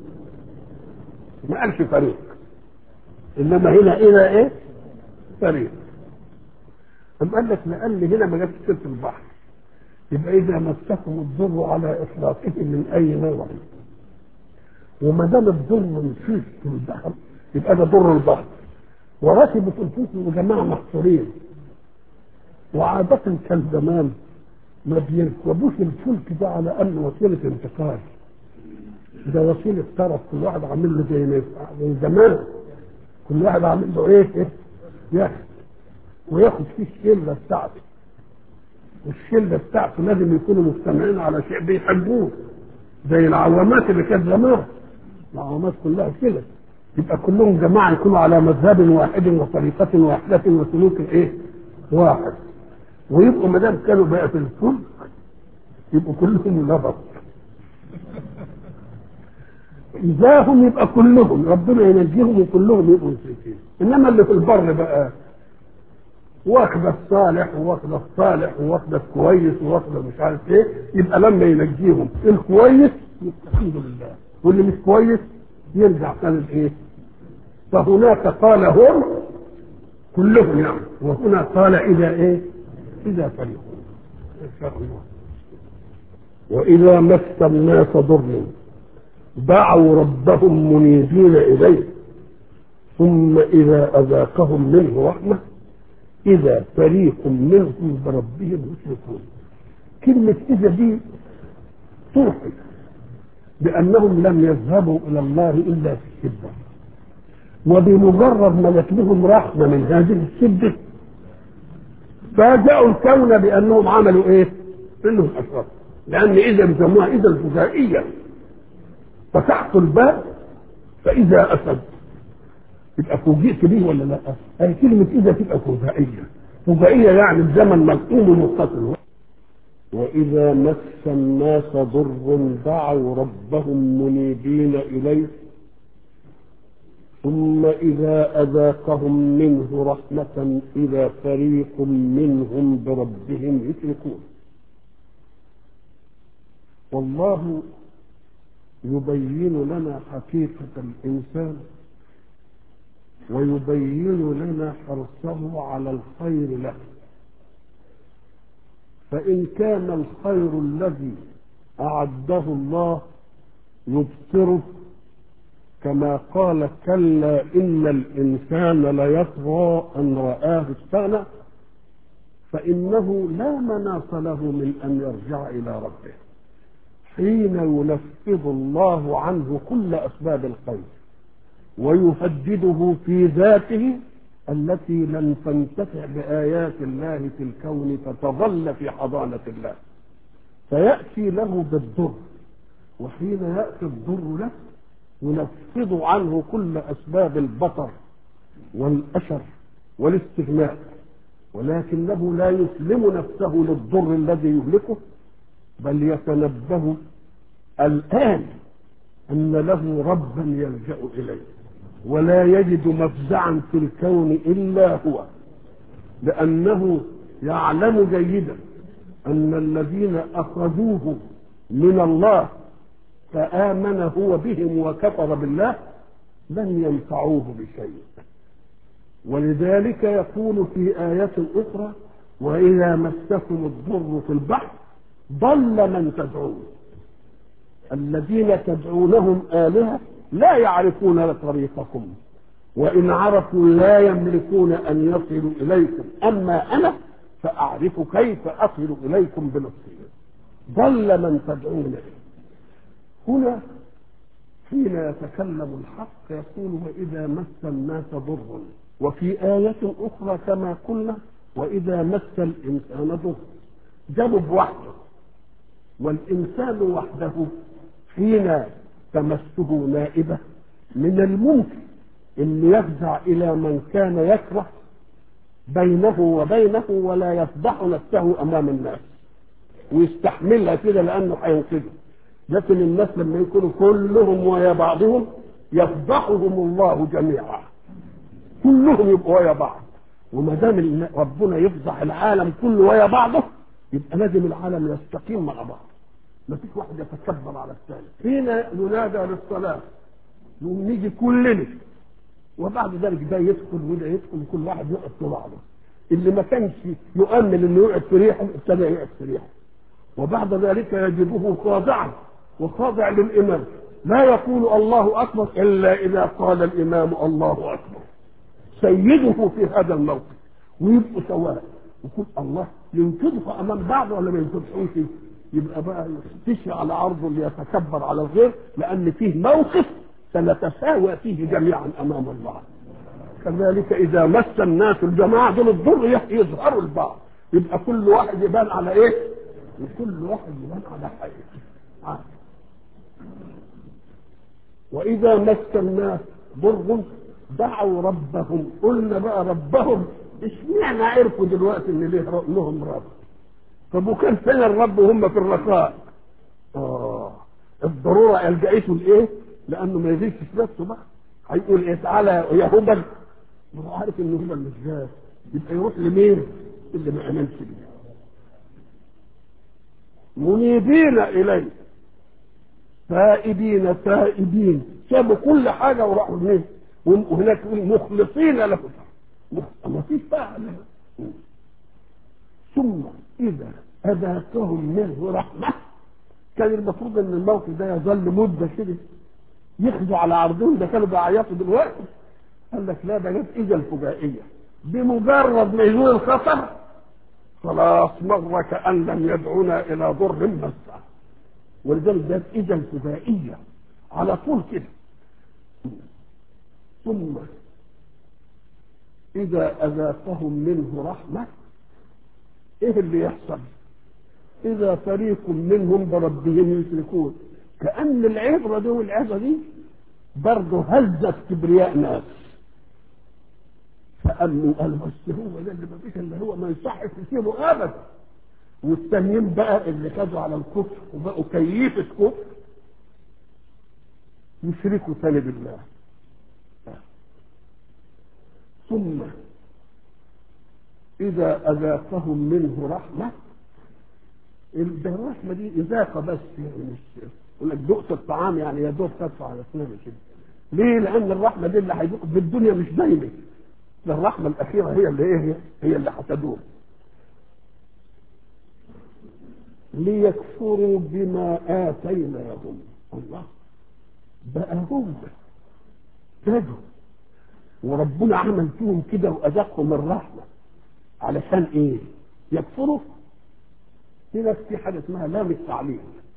Speaker 1: ما قالش فريق، إنما هنا إلى إيه؟ فريق. أم قال لك لأن هنا ما جابش سيرة البحر، يبقى إذا مسكم الضر على إطلاقه من أي نوع، وما دام الضر مفيش في البحر يبقى ده ضر البحر. وركبوا في الفلك وجماعة محصورين، وعادة كان زمان ما بيركبوش الفلك ده على أنه وسيلة انتقال، ده وسيلة طرف. كل واحد عامل له زي زي زمان، كل واحد عامل له إيه؟ إيه؟ ياخد وياخد فيه الشلة بتاعته، والشلة بتاعته لازم يكونوا مجتمعين على شيء بيحبوه، زي العوامات اللي كانت زمان. العوامات كلها كده، يبقى كلهم جماعة يكونوا على مذهب واحد وطريقة واحدة وسلوك إيه؟ واحد. ويبقوا ما دام كانوا بقى في الفلك يبقوا كلهم نبط. إذا هم يبقى كلهم ربنا ينجيهم وكلهم يبقوا مشركين. إنما اللي في البر بقى واخده الصالح وواخده الصالح وواخده الكويس وواخده مش عارف ايه، يبقى لما ينجيهم الكويس الحمد لله، واللي مش كويس يرجع ثاني الايه؟ فهناك قال هم كلهم يعني، وهنا قال اذا ايه؟ اذا فريقون. ان شاء الله. واذا مس الناس ضر دعوا ربهم منيبين اليه ثم اذا اذاقهم منه رحمه إذا فريق منهم بربهم يشركون. كلمة إذا دي توحي بأنهم لم يذهبوا إلى الله إلا في الشدة، وبمجرد ما جت لهم رحمة من هذه الشدة فاجأوا الكون بأنهم عملوا إيه؟ إنهم أشركوا. لأن إذا بيسموها إذا الفجائية، فتحت الباب فإذا أسد يبقى فوجئت به ولا لا؟ هي كلمة إذا تبقى فجائية. فجائية يعني الزمن ملقوم ومتصل. وإذا مس الناس ضر دعوا ربهم منيبين إليه ثم إذا أذاقهم منه رحمة إذا فريق منهم بربهم يشركون. والله يبين لنا حقيقة الإنسان ويبين لنا حرصه على الخير له. فإن كان الخير الذي أعده الله يبصره كما قال كلا إن الإنسان ليطغى أن رآه استغنى، فإنه لا مناص له من أن يرجع إلى ربه حين ينفذ الله عنه كل أسباب الخير ويهدده في ذاته التي لن تنتفع بآيات الله في الكون فتظل في حضانة الله، فيأتي له بالضر، وحين يأتي الضر له ينفذ عنه كل أسباب البطر والأشر والاستغناء، ولكنه لا يسلم نفسه للضر الذي يهلكه، بل يتنبه الآن أن له ربا يلجأ إليه ولا يجد مفزعا في الكون إلا هو، لأنه يعلم جيدا أن الذين أخذوه من الله فآمن هو بهم وكفر بالله لن ينفعوه بشيء. ولذلك يقول في آيات أخرى وإذا مسكم الضر في البحر ضل من تدعون، الذين تدعونهم آلهة لا يعرفون طريقكم، وإن عرفوا لا يملكون أن يصلوا إليكم، أما أنا فأعرف كيف أصل إليكم بنفسي. ضل من تدعون. هنا حين يتكلم الحق يقول وإذا مس الناس ضر، وفي آية أخرى كما قلنا وإذا مس الإنسان ضر، جابوا بوحده، والإنسان وحده حين تمسه نائبة من الممكن أن يفزع إلى من كان يكره بينه وبينه ولا يفضح نفسه أمام الناس ويستحملها كده لأنه هينقذه، لكن الناس لما يكونوا كلهم ويا بعضهم يفضحهم الله جميعا، كلهم يبقوا ويا بعض، وما دام ربنا يفضح العالم كله ويا بعضه يبقى لازم العالم يستقيم مع بعض، ما فيش واحد يتكبر على الثاني. حين ينادى للصلاة نقوم نيجي كلنا، وبعد ذلك ده يدخل وده يدخل كل واحد يقعد في بعضه، اللي ما كانش يؤمن انه يقعد في ريحه ابتدى يقعد في ريحه، وبعد ذلك يجده خاضعا وخاضع للإمام، لا يقول الله أكبر إلا إذا قال الإمام الله أكبر، سيده في هذا الموقف، ويبقوا سواء، ويقول الله ينكدف أمام بعض ولا ما ينكدفوش، يبقى بقى يختشي على عرضه ليتكبر على الغير، لأن فيه موقف سنتساوى فيه جميعا أمام الله. كذلك إذا مس الناس الجماعة دول الضر يظهروا البعض، يبقى كل واحد يبان على إيه؟ وكل واحد يبان على حقيقة. وإذا مس الناس ضر دعوا ربهم، قلنا بقى ربهم اشمعنى عرفوا دلوقتي ان ليه لهم رب؟ طب وكان فين الرب وهم في الرخاء؟ اه الضروره الجأته لايه؟ لانه ما يزيدش في نفسه بقى، هيقول ايه تعالى يا هبل، هو عارف ان هبل مش جاي، يبقى يروح لمين؟ اللي ما امنش بيه. منيبين اليه تائبين تائبين، سابوا كل حاجه وراحوا لمين؟ وهناك مخلصين له، ما فيش بقى. ثم اذا اذاقهم منه رحمه، كان المفروض ان الموقف ده يظل مده كده ياخدوا على عرضهم، ده كانوا بيعيطوا دلوقتي. قال لك لا، ده جت اجل فجائيه، بمجرد ما يزول الخطر خلاص مر كأن لم يدعونا الى ضر مسه، ولذلك جت اجل فجائيه على طول كده. ثم إذا أذاقهم منه رحمة، إيه اللي يحصل؟ إذا فريق منهم بربهم يشركون، كأن العبرة دي والعبرة دي برضه هزت كبرياء ناس، فأمنوا قالوا بس هو ده اللي ما فيش إلا هو، ما يصحش يسيبه أبدا. والتانيين بقى اللي خدوا على الكفر وبقوا كيفة كفر يشركوا ثاني بالله. ثم إذا أذاقهم منه رحمة، الرحمة دي إذاقة بس، يعني مش يقول لك دقت الطعام يعني يا دوب تدفع على أسنانك كده. ليه؟ لأن الرحمة دي اللي هيدوق بالدنيا مش دايما، الرحمة الأخيرة هي اللي إيه؟ هي اللي هتدوم. ليكفروا بما آتيناهم. الله بقى هم كده وربنا عمل فيهم كده وأذاقهم الرحمة علشان إيه؟ يكفروا. هنا في حاجة اسمها لام التعليل.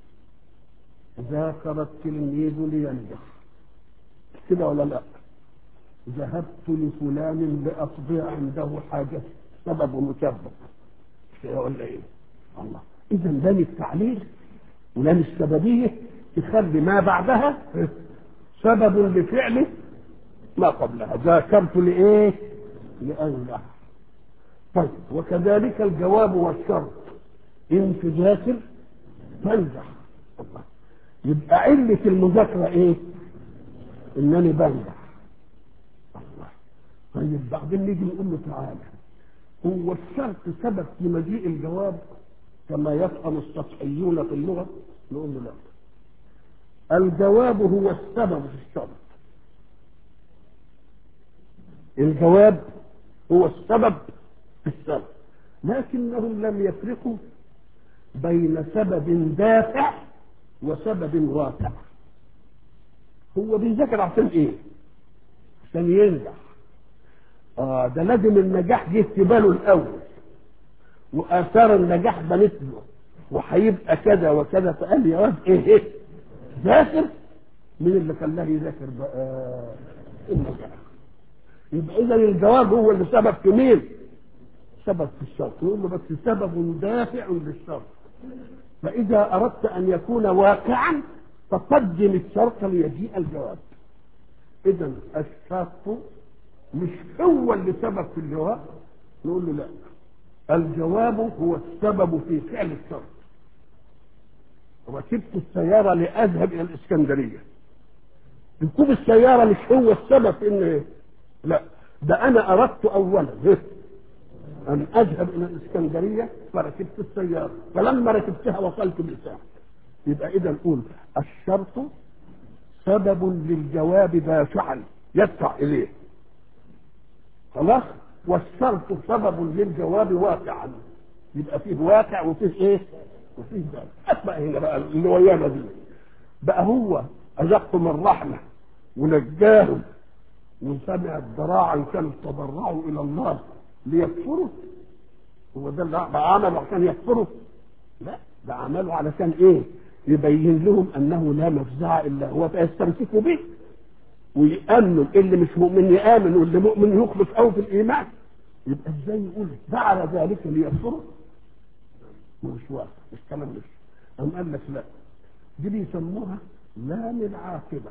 Speaker 1: ذاكر التلميذ لينجح كده ولا لا؟ ذهبت لفلان لأقضي عنده حاجة، سبب مسبب ولا إيه؟ الله. إذا لام التعليل ولام السببية تخلي ما بعدها سبب لفعله ما قبلها. ذاكرت لإيه؟ لأنجح. طيب وكذلك الجواب والشرط، إن تذاكر تنجح. الله. يبقى علة المذاكرة إيه؟ إنني بنجح. الله. طيب بعدين نيجي نقول له تعالى، هو الشرط سبب في مجيء الجواب كما يفهم السطحيون في اللغة؟ نقول له لا، الجواب هو السبب في الشرط. الجواب هو السبب في الشرط، لكنهم لم يفرقوا بين سبب دافع وسبب واقع. هو بيذاكر عشان ايه؟ عشان ينجح. اه ده لازم النجاح جه في باله الاول واثار النجاح بنت له وهيبقى كذا وكذا، فقال يا واد ايه ايه ذاكر. مين اللي خلاه يذاكر بقى؟ النجاح. يبقى اذا الجواب هو اللي سبب في مين؟ سبب في الشرط. يقول له بس سبب دافع للشرط، فاذا اردت ان يكون واقعا فقدم الشرط ليجيء الجواب. اذا الشرط مش هو اللي سبب في الجواب، نقول له لا، الجواب هو السبب في فعل الشرط. ركبت السيارة لأذهب إلى الإسكندرية، ركوب السيارة مش هو السبب في إن لا، ده أنا أردت أولا أن أذهب إلى الإسكندرية فركبت السيارة، فلما ركبتها وصلت بالساعة. يبقى إذا نقول الشرط سبب للجواب دافعا يدفع إليه، خلاص، والشرط سبب للجواب واقعا. يبقى فيه واقع وفيه ايه؟ وفيه ذلك. اسمع هنا بقى اللي ويانا دي بقى، هو أذقهم الرحمة ونجاهم وسمع الضراعا كانوا تضرعوا إلى الله ليكفروا. هو ده اللي عمله عشان يكفروا؟ لا، ده عمله علشان ايه؟ يبين لهم أنه لا مفزع إلا هو فيستمسكوا به ويأمنوا. اللي مش مؤمن يآمن واللي مؤمن يخلص أو في الإيمان. يبقى ازاي يقول فعل ذلك ليكفروا؟ مش واقع، مش كلام مش. أم قال لك لا، دي بيسموها لام العاقبة.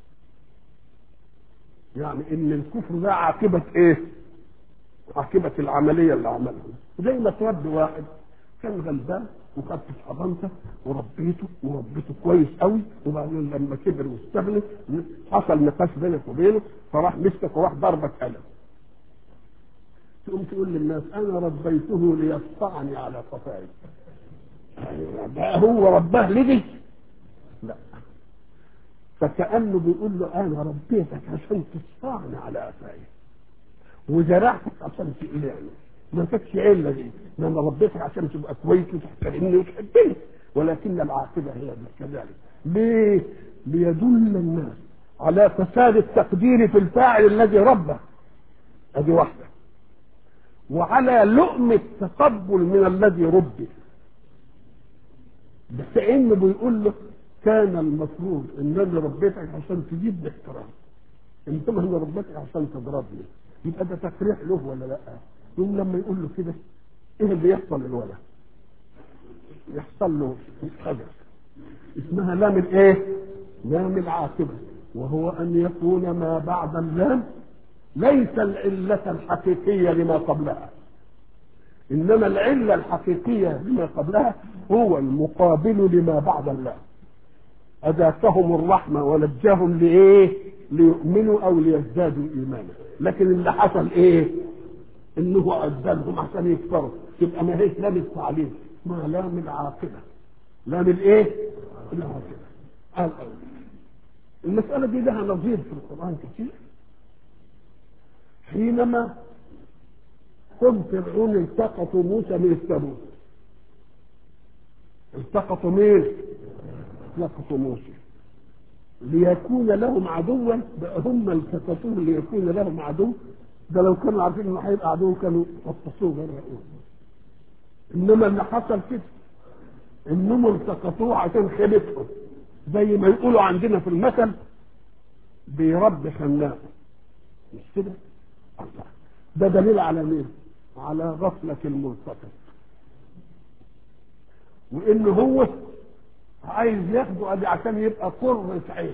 Speaker 1: يعني ان الكفر ده عاقبة ايه؟ عاقبة العملية اللي عملها. زي ما تربي واحد كان غلبان وخدت حضانته وربيته وربيته كويس قوي، وبعدين لما كبر واستغنى حصل نقاش بينك وبينه فراح مسكك وراح ضربك قلم. تقوم تقول للناس انا ربيته ليقطعني على قفاي. هو رباه لدي؟ لا، فكأنه بيقول له انا ربيتك عشان تصطعني على قفاي وزرعتك عشان تقلعني. ما كانتش عله دي، انا ربيتك عشان تبقى كويس وتحترمني وتحبني، ولكن العاقبه هي كذلك. ليه؟ ليدل الناس على فساد التقدير في الفاعل الذي ربه، ادي واحده، وعلى لؤم التقبل من الذي ربه. بس انه بيقول له كان المفروض ان انا ربيتك عشان تجيب لي احترام، انتما انا ربيتك عشان تضربني. يبقى ده تفريح له ولا لا؟ يوم لما يقول له كده ايه اللي يحصل للولد؟ يحصل له حاجه اسمها لام الايه؟ لام العاقبه، وهو ان يكون ما بعد اللام ليس العله الحقيقيه لما قبلها، انما العله الحقيقيه لما قبلها هو المقابل لما بعد اللام. اذاقهم الرحمه ونجاهم لايه؟ ليؤمنوا او ليزدادوا ايمانا. لكن اللي حصل ايه؟ انه عذبهم عشان يكفروا. تبقى ما هيش لام التعليم، ما لام العاقبه. لام الايه؟ العاقبه. قال المساله دي لها نظير في القران كتير. حينما قوم فرعون التقطوا موسى من التابوت التقطوا مين؟ التقطوا موسى ليكون لهم عدوا. بقى هم التقطوه ليكون لهم عدو. ده لو كانوا عارفين انه هيبقى عدو كانوا قطصوه غرقوه. انما اللي حصل كده انهم التقطوه عشان خيبتهم، زي ما يقولوا عندنا في المثل بيربي خناق، مش كده؟ الله، ده دليل على مين؟ على غفلة الملتقط، وانه هو عايز ياخده ادي عشان يبقى قرة عين.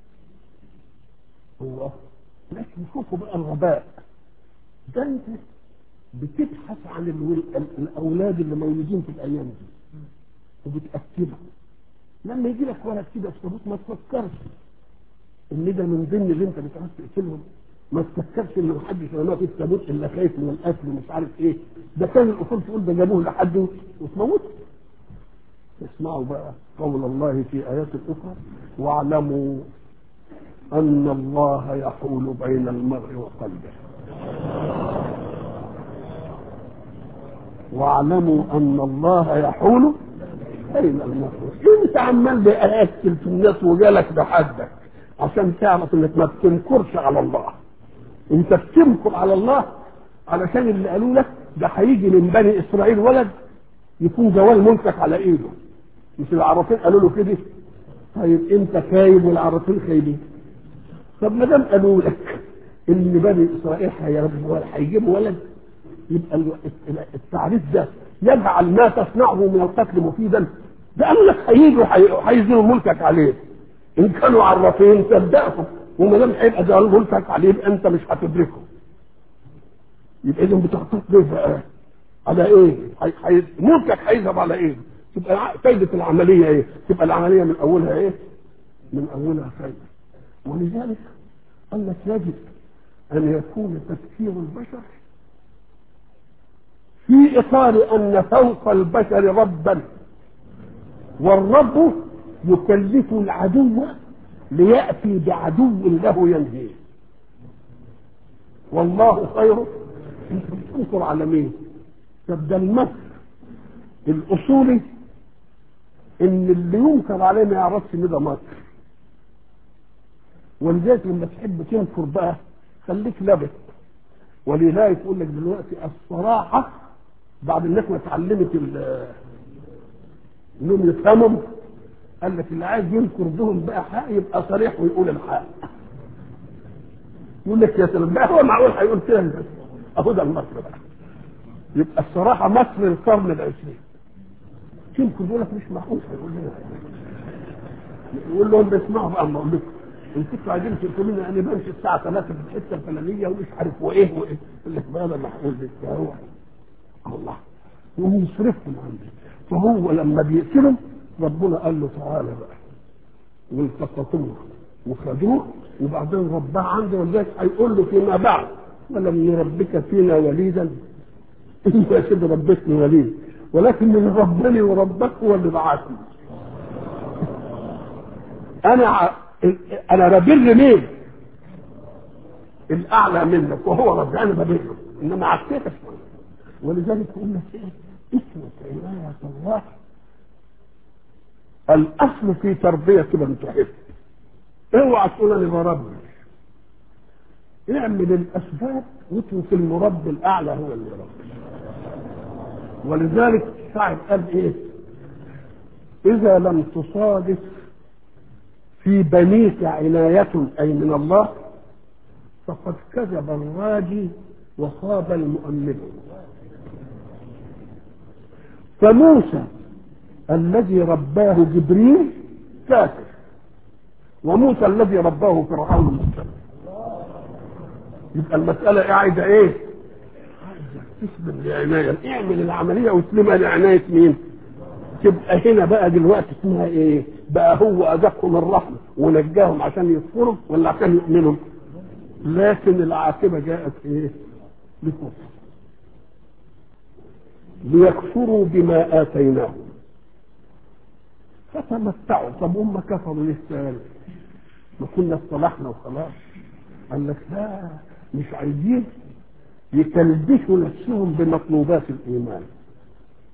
Speaker 1: هو لكن شوفوا بقى الغباء ده. انت بتبحث عن الول... الاولاد اللي مولودين في الايام دي وبتاكدهم. لما يجي لك ولد كده في ثبوت ما تفكرش ان ده من ضمن اللي انت بتعرف تقتلهم. ما تفكرش ان محدش رماه في الثبوت الا خايف من القتل ومش عارف ايه. ده كان الاصول تقول ده جابوه لحد وتموته. اسمعوا بقى قول الله في آيات أخرى: واعلموا أن الله يحول بين المرء وقلبه. واعلموا أن الله يحول بين المرء. انت عمال بأكل في الناس وجالك بحدك عشان تعرف انك ما بتنكرش على الله. انت بتنكر على الله علشان اللي قالوا لك ده هيجي من بني إسرائيل ولد يكون جوال ملكك على ايده. مش العرافين قالوا له كده؟ طيب انت خايب والعرافين خايبين. طب ما دام قالوا لك ان بني اسرائيل هيجيبوا ولد، يبقى التعريف ده يجعل ما تصنعه من القتل مفيدا. ده قالوا لك هيجوا هيزنوا ملكك عليه. ان كانوا عرافين صدقهم، وما دام هيبقى جوال ملكك عليه يبقى انت مش هتدركه. يبقى اذا بتخطط ليه بقى؟ على ايه؟ ملكك هيذهب على ايه؟ تبقى فايدة العملية ايه؟ تبقى العملية من اولها ايه؟ من اولها فايدة. ولذلك قال لك يجب ان يكون تفكير البشر في اطار ان فوق البشر ربا، والرب يكلف العدو ليأتي بعدو له ينهيه. والله خير. انت بتنكر على مين؟ طب ده المثل الاصولي ان اللي ينكر عليه ما يعرفش ان ده مكر. ولذلك لما تحب تنكر بقى خليك لبس. ولذلك يقول لك دلوقتي الصراحه بعد الناس ما اتعلمت انهم يفهموا، قال لك اللي عايز ينكر بهم بقى حق يبقى صريح ويقول الحق. يقول لك يا سلام ده هو معقول هيقول كده؟ اهو ده المصر بقى. يبقى الصراحه مصر القرن العشرين. يمكن يقول لك مش معقول هيقول لنا. يقول لهم بيسمعوا بقى اما اقول لكم ان كنتوا عايزين تقولوا لنا انا بمشي الساعه ثلاثة في الحته الفلانيه ومش عارف وايه وايه. يقول لك بقى ده معقول ده هو الله يقوم يصرفهم عنده. فهو لما بيقتلهم ربنا قال له تعالى بقى والتقطوه وخدوه وبعدين رباه عنده. ولذلك هيقول له فيما بعد: ولم نربك فينا وليدا. انت يا سيدي ربتني وليد، ولكن اللي ربني وربك هو اللي بعثني. انا ع... انا ببر مين؟ الاعلى منك وهو ربي، انا ببره انما عكيتك. ولذلك يقول لك ايه؟ اسمك عناية الله الاصل في تربيه من تحب. اوعى تقول انا بربي. اعمل الاسباب واترك المربي الاعلى هو اللي يربي. ولذلك سعد قال ايه؟ اذا لم تصادف في بنيك عناية اي من الله فقد كذب الراجي وخاب المؤمن. فموسى الذي رباه جبريل كافر، وموسى الذي رباه فرعون مسلم. يبقى المسألة قاعدة ايه؟ تسلم لعناية. اعمل العملية واسلمها لعناية مين؟ تبقى هنا بقى دلوقتي اسمها ايه؟ بقى هو اذاقهم الرحمة ونجاهم عشان يكفروا ولا عشان يؤمنوا؟ لكن العاقبة جاءت ايه؟ لكفر، ليكفروا بما آتيناهم فتمتعوا. طب هم كفروا ليه تاني؟ ما كنا اصطلحنا وخلاص. قال لك لا، مش عايزين يكلبشوا نفسهم بمطلوبات الإيمان.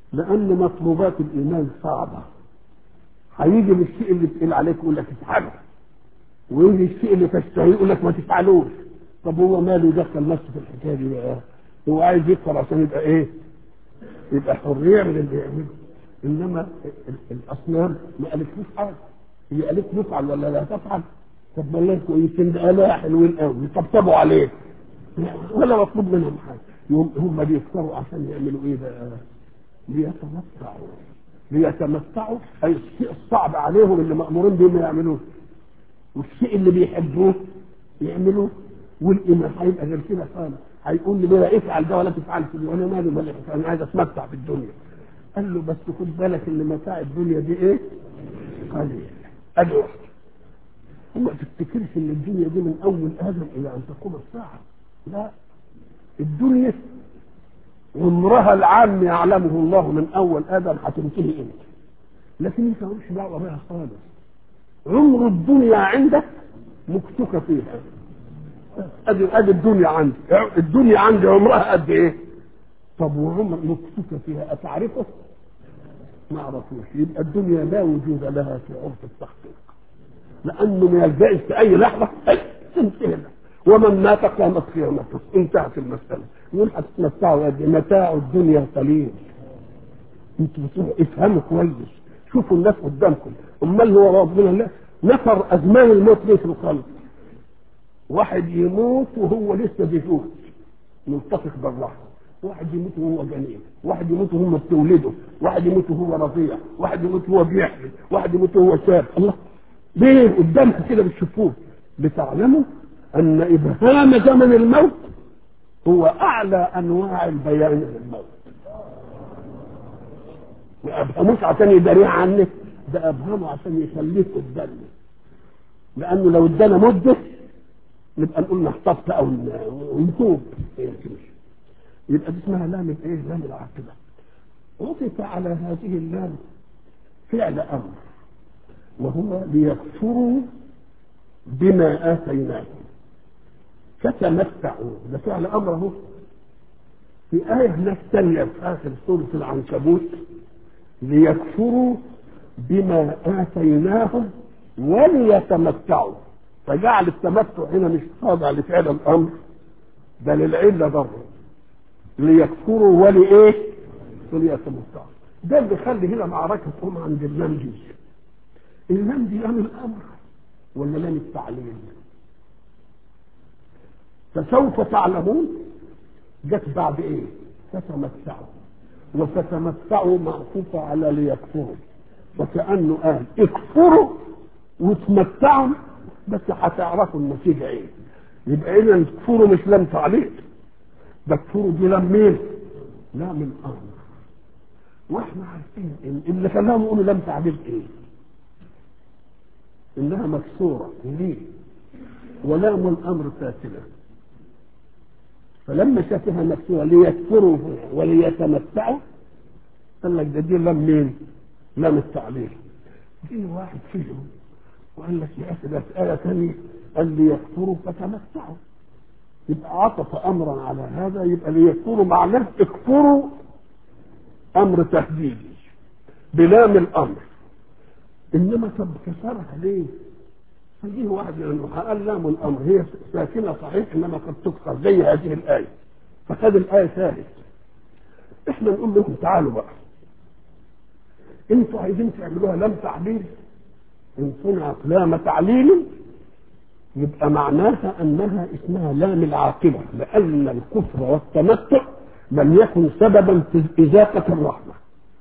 Speaker 1: لأن مطلوبات الإيمان صعبة. هيجي الشيء اللي تقول عليك يقول لك افعله، ويجي الشيء اللي تشتهيه يقول لك ما تفعلوش. طب هو ماله يدخل نفسه في الحكايه دي بقى؟ هو عايز يكفر عشان يبقى ايه؟ يبقى حريه من اللي يعمله. انما الاصنام ما قالتلوش حاجه، هي قالت له افعل ولا لا تفعل. طب ما الله كويسين، ده قالوا حلوين قوي يطبطبوا عليه ولا مطلوب منهم حاجه. يوم هم بيكفروا عشان يعملوا ايه بقى؟ ليتمتعوا. ليتمتعوا اي الشيء الصعب عليهم اللي مامورين بيه ما يعملوه، والشيء اللي بيحبوه يعملوه. والايمان هيبقى غير كده خالص. هيقول لي لا افعل ده ولا تفعل كده، وانا مالي مالي، انا عايز اتمتع بالدنيا. قال له بس خد بالك ان متاع الدنيا دي ايه؟ قليل. ادي واحده. وما تفتكرش ان الدنيا دي من اول ادم الى ان تقوم الساعه. لا، الدنيا عمرها العام يعلمه الله من اول ادم هتنتهي امتى، لكن انت مالكش دعوه بها خالص. عمر الدنيا عندك مكتوكه فيها. ادي ادي الدنيا عندي، الدنيا عندي عمرها قد ايه؟ طب وعمر مكتوكه فيها اتعرفه؟ ما اعرفوش. يبقى الدنيا لا وجود لها في عرف التحقيق، لانه ما يلجأش في اي لحظه تنتهي. ومن مات قامت قيامته، انتهت المساله. يقول هتتمتعوا قد ايه؟ متاع الدنيا قليل. انتوا افهموا كويس، شوفوا الناس قدامكم. امال هو ربنا الله نفر ازمان الموت ليه في الخلق؟ واحد يموت وهو لسه بيفوت ملتصق بالرحم، واحد يموت وهو جنين، واحد يموت وهو بتولده، واحد يموت وهو رضيع، واحد يموت وهو بيحمل، واحد يموت وهو شاب. الله ليه قدامكم كده بتشوفوه؟ لتعلموا ان ابهام زمن الموت هو اعلى انواع البيان للموت. ما ابهموش عشان يداريه عنك، ده ابهمه عشان يخليك قدامه. لانه لو ادانا مده نبقى نقول نحتفظ او نتوب. يبقى دي اسمها لام الايه؟ لام العاقبه. عطف على هذه اللام فعل امر، وهو ليكفروا بما اتيناهم فتمتعوا. ده فعل امر اهو. في ايه هناك ثانيه في اخر سوره العنكبوت ليكفروا بما اتيناهم وليتمتعوا، فجعل التمتع هنا مش خاضع لفعل الامر، ده للعله ضره. ليكفروا ولإيه؟ وليتمتعوا. ده اللي خلي هنا معركه تقوم عند اللام دي. اللام دي لام الامر ولا لام التعليل؟ فسوف تعلمون جت بعد ايه؟ فتمتعوا. وفتمتعوا معطوفه على ليكفروا، وكانه قال اكفروا وتمتعوا بس هتعرفوا النتيجه ايه. يبقى اذا الكفر مش لام تعليق، ده الكفر دي لام مين؟ لام الامر. واحنا عارفين ان اللي خلاهم يقولوا لام تعليق ايه؟ انها مكسوره. ليه؟ ولام الامر ساكنه، فلما شافها مكسوره ليكفروا وليتمتعوا قال لك ده دي لام مين؟ لام التعليق. دي واحد فيهم وقال لك يا اخي ده في ايه ثانيه قال ليكفروا فتمتعوا. يبقى عطف امرا على هذا، يبقى ليكفروا معناه اكفروا امر تهديدي بلام الامر. انما طب كسرها ليه؟ فدي واحد لانه قال لام الامر هي ساكنه صحيح، انما قد تكسر زي هذه الايه، فخد الايه ثالث. احنا نقول لهم تعالوا بقى، انتوا عايزين تعملوها لام تعليل، ان صنعت لام تعليل يبقى معناها انها اسمها لام العاقبه، لان الكفر والتمتع لم يكن سببا في ازاقه الرحمه،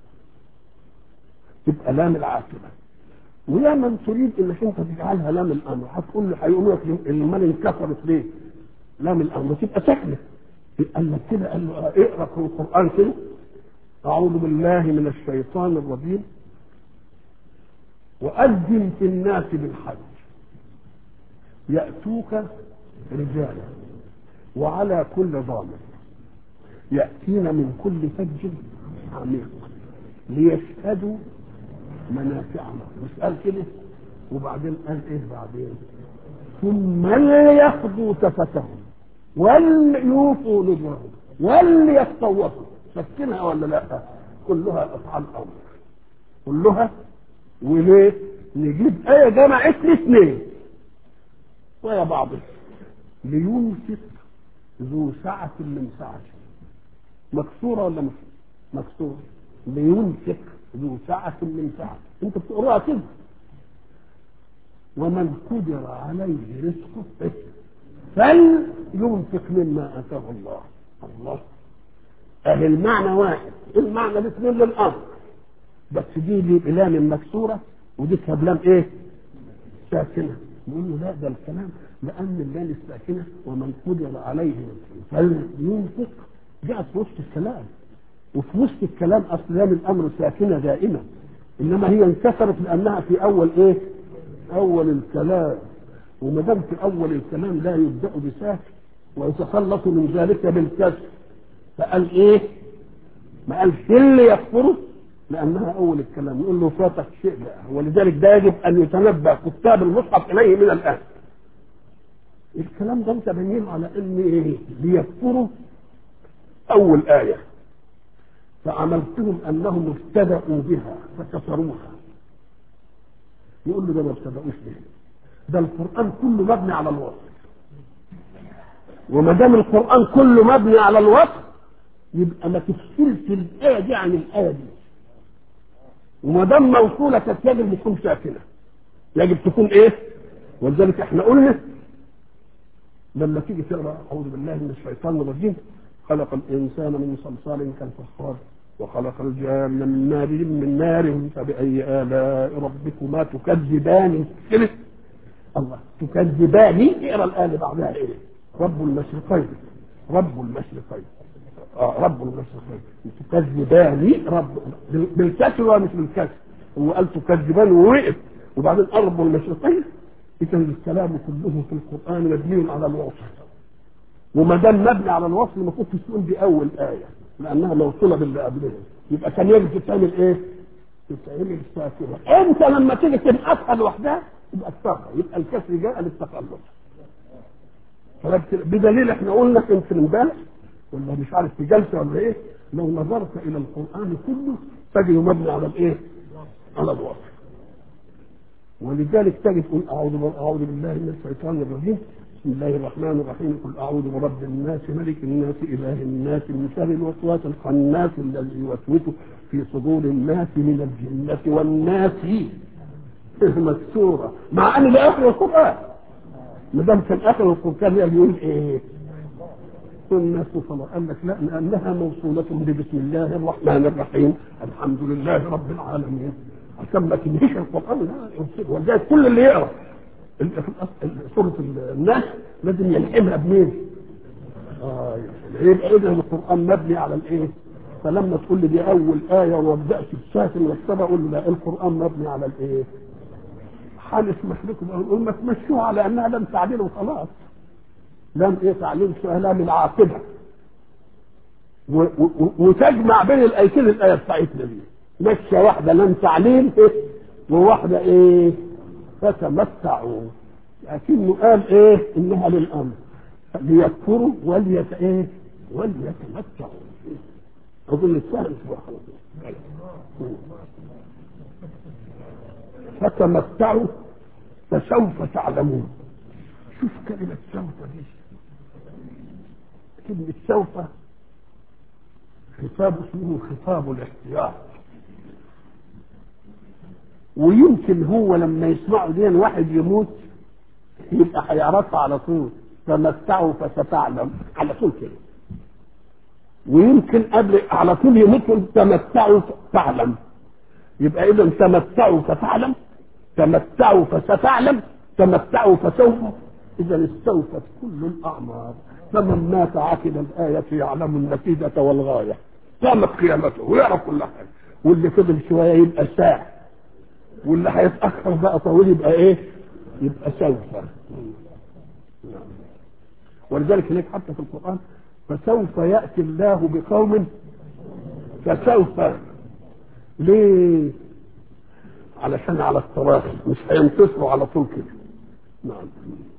Speaker 1: تبقى لام العاقبه. ويا من تريد انك انت تجعلها لام الامر هتقول له هيقولوا لك المال انكسرت ليه؟ لام الامر تبقى سهله. قال لك كده، قال له اقرا في القران كده اعوذ بالله من الشيطان الرجيم وأذن في الناس بالحج يأتوك رجالا وعلى كل ضامر يأتين من كل فج عميق ليشهدوا منافع لهم. مش قال كده؟ وبعدين قال ايه بعدين؟ ثم ليقضوا تفتهم وليوفوا نذرهم وليطوفوا. سكنها ولا لا؟ كلها افعال امر كلها. وليه؟ نجيب ايه جمعت الاثنين ويا بعض. لينفق ذو سعة من سعته، مكسورة ولا مش مكسورة؟ لينفق ذو سعة من سعته، انت بتقراها كده. ومن قدر عليه رزقه فلينفق مما اتاه الله. الله، اهل المعنى واحد، المعنى الاثنين للامر، بس دي بلام مكسورة ودي بلام ايه؟ ساكنة. نقول له لا، ده الكلام لأن اللام الساكنة ومن قدر عليه فلينفق جاءت في وسط الكلام، وفي وسط الكلام أصل لام الأمر ساكنة دائما، إنما هي انكسرت لأنها في أول إيه؟ أول الكلام. وما دام في أول الكلام لا يبدأ بساكن ويتخلص من ذلك بالكسر، فقال إيه؟ ما قالش اللي يكفره لأنها أول الكلام. يقول له فاتك شيء بقى، ولذلك ده يجب أن يتنبه كتاب المصحف إليه من الآن. الكلام ده أنت بنين على إن إيه؟ ليكفروا أول آية، فعملتهم أنهم ابتدأوا بها فكفروها. يقول له ده ما ابتدأوش بها، ده القرآن كله مبني على الوصف، وما دام القرآن كله مبني على الوصف يبقى ما تفصلش الآية دي عن الآية دي. وما دام موصولة كانت يجب تكون ساكنة، يجب تكون ايه؟ ولذلك احنا قلنا لما تيجي تقرا اعوذ بالله من الشيطان الرجيم خلق الانسان من صلصال كالفخار وخلق الجان من نار من نار فبأي آلاء ربكما تكذبان كده. الله، تكذبان. اقرا الآية بعدها ايه؟ رب المشرقين رب المشرقين آه رب المشرقين تكذبان. رب بالكسر ولا مش بالكسر؟ هو قال تكذبان ووقف وبعدين رب المشرقين. اذا الكلام كله في القران مبني على الوصف، وما دام مبني على الوصف ما كنتش تقول دي اول ايه لانها موصوله باللي قبلها، يبقى كان يجب تعمل ايه؟ تعمل ساكنه. انت لما تيجي تنقصها لوحدها يبقى الساكنه، يبقى الكسر جاء للتخلص. بدليل احنا قلنا انت امبارح ولا مش عارف في جلسه ولا ايه، لو نظرت الى القران كله تجد مبني على الايه؟ على الوصف. ولذلك تجد تقول اعوذ اعوذ بالله من الشيطان الرجيم بسم الله الرحمن الرحيم قل اعوذ برب الناس ملك الناس اله الناس من شر الوسواس الخناس الذي يوسوس في صدور الناس من الجنه والناس. مكسوره مع ان لاخر القران، ما دام كان اخر القران يقول ايه؟ الناس صلاة. قال لك لا، لأنها موصولة ببسم الله الرحمن الرحيم الحمد لله رب العالمين، عشان ما تنهيش القرآن. لا، ولذلك كل اللي يقرأ سورة الناس لازم يلحمها بمين؟ آه يبقى إذا القرآن مبني على الإيه؟ فلما تقول لي دي أول آية وابدأت بساكن والسبع أقول لا، القرآن مبني على الإيه؟ هنسمح لكم نقول ما تمشوها على أنها لم تعديل وخلاص. لم ايه تعليم لام العاقبه وتجمع بين الايتين الايه بتاعتنا دي ماشيه واحده لم تعليم إيه؟ وواحده ايه؟ فتمتعوا. لكنه قال ايه؟ انها للامر ليكفروا وليت ايه؟ وليتمتعوا. اظن السهل خلاص. فتمتعوا فسوف تعلمون. شوف كلمه سوف دي، كلمة سوف خطاب اسمه خطاب الاحتياط، ويمكن هو لما يسمعوا دين واحد يموت يبقى هيعرفها على طول. تمتعوا فستعلم على طول كده، ويمكن قبل على طول يموت تمتعوا تعلم. يبقى اذا تمتعوا فتعلم، تمتعوا فستعلم، تمتعوا فسوف. اذا استوفت كل الاعمار، فمن مات عقب الآية يعلم النتيجة والغاية، قامت قيامته ويعرف كل حاجة. واللي فضل شوية يبقى ساعة، واللي هيتأخر بقى طويل يبقى ايه؟ يبقى سوف. ولذلك هناك حتى في القرآن فسوف يأتي الله بقوم فسوف. ليه؟ علشان على التراخي، مش هينتصروا على طول كده. نعم.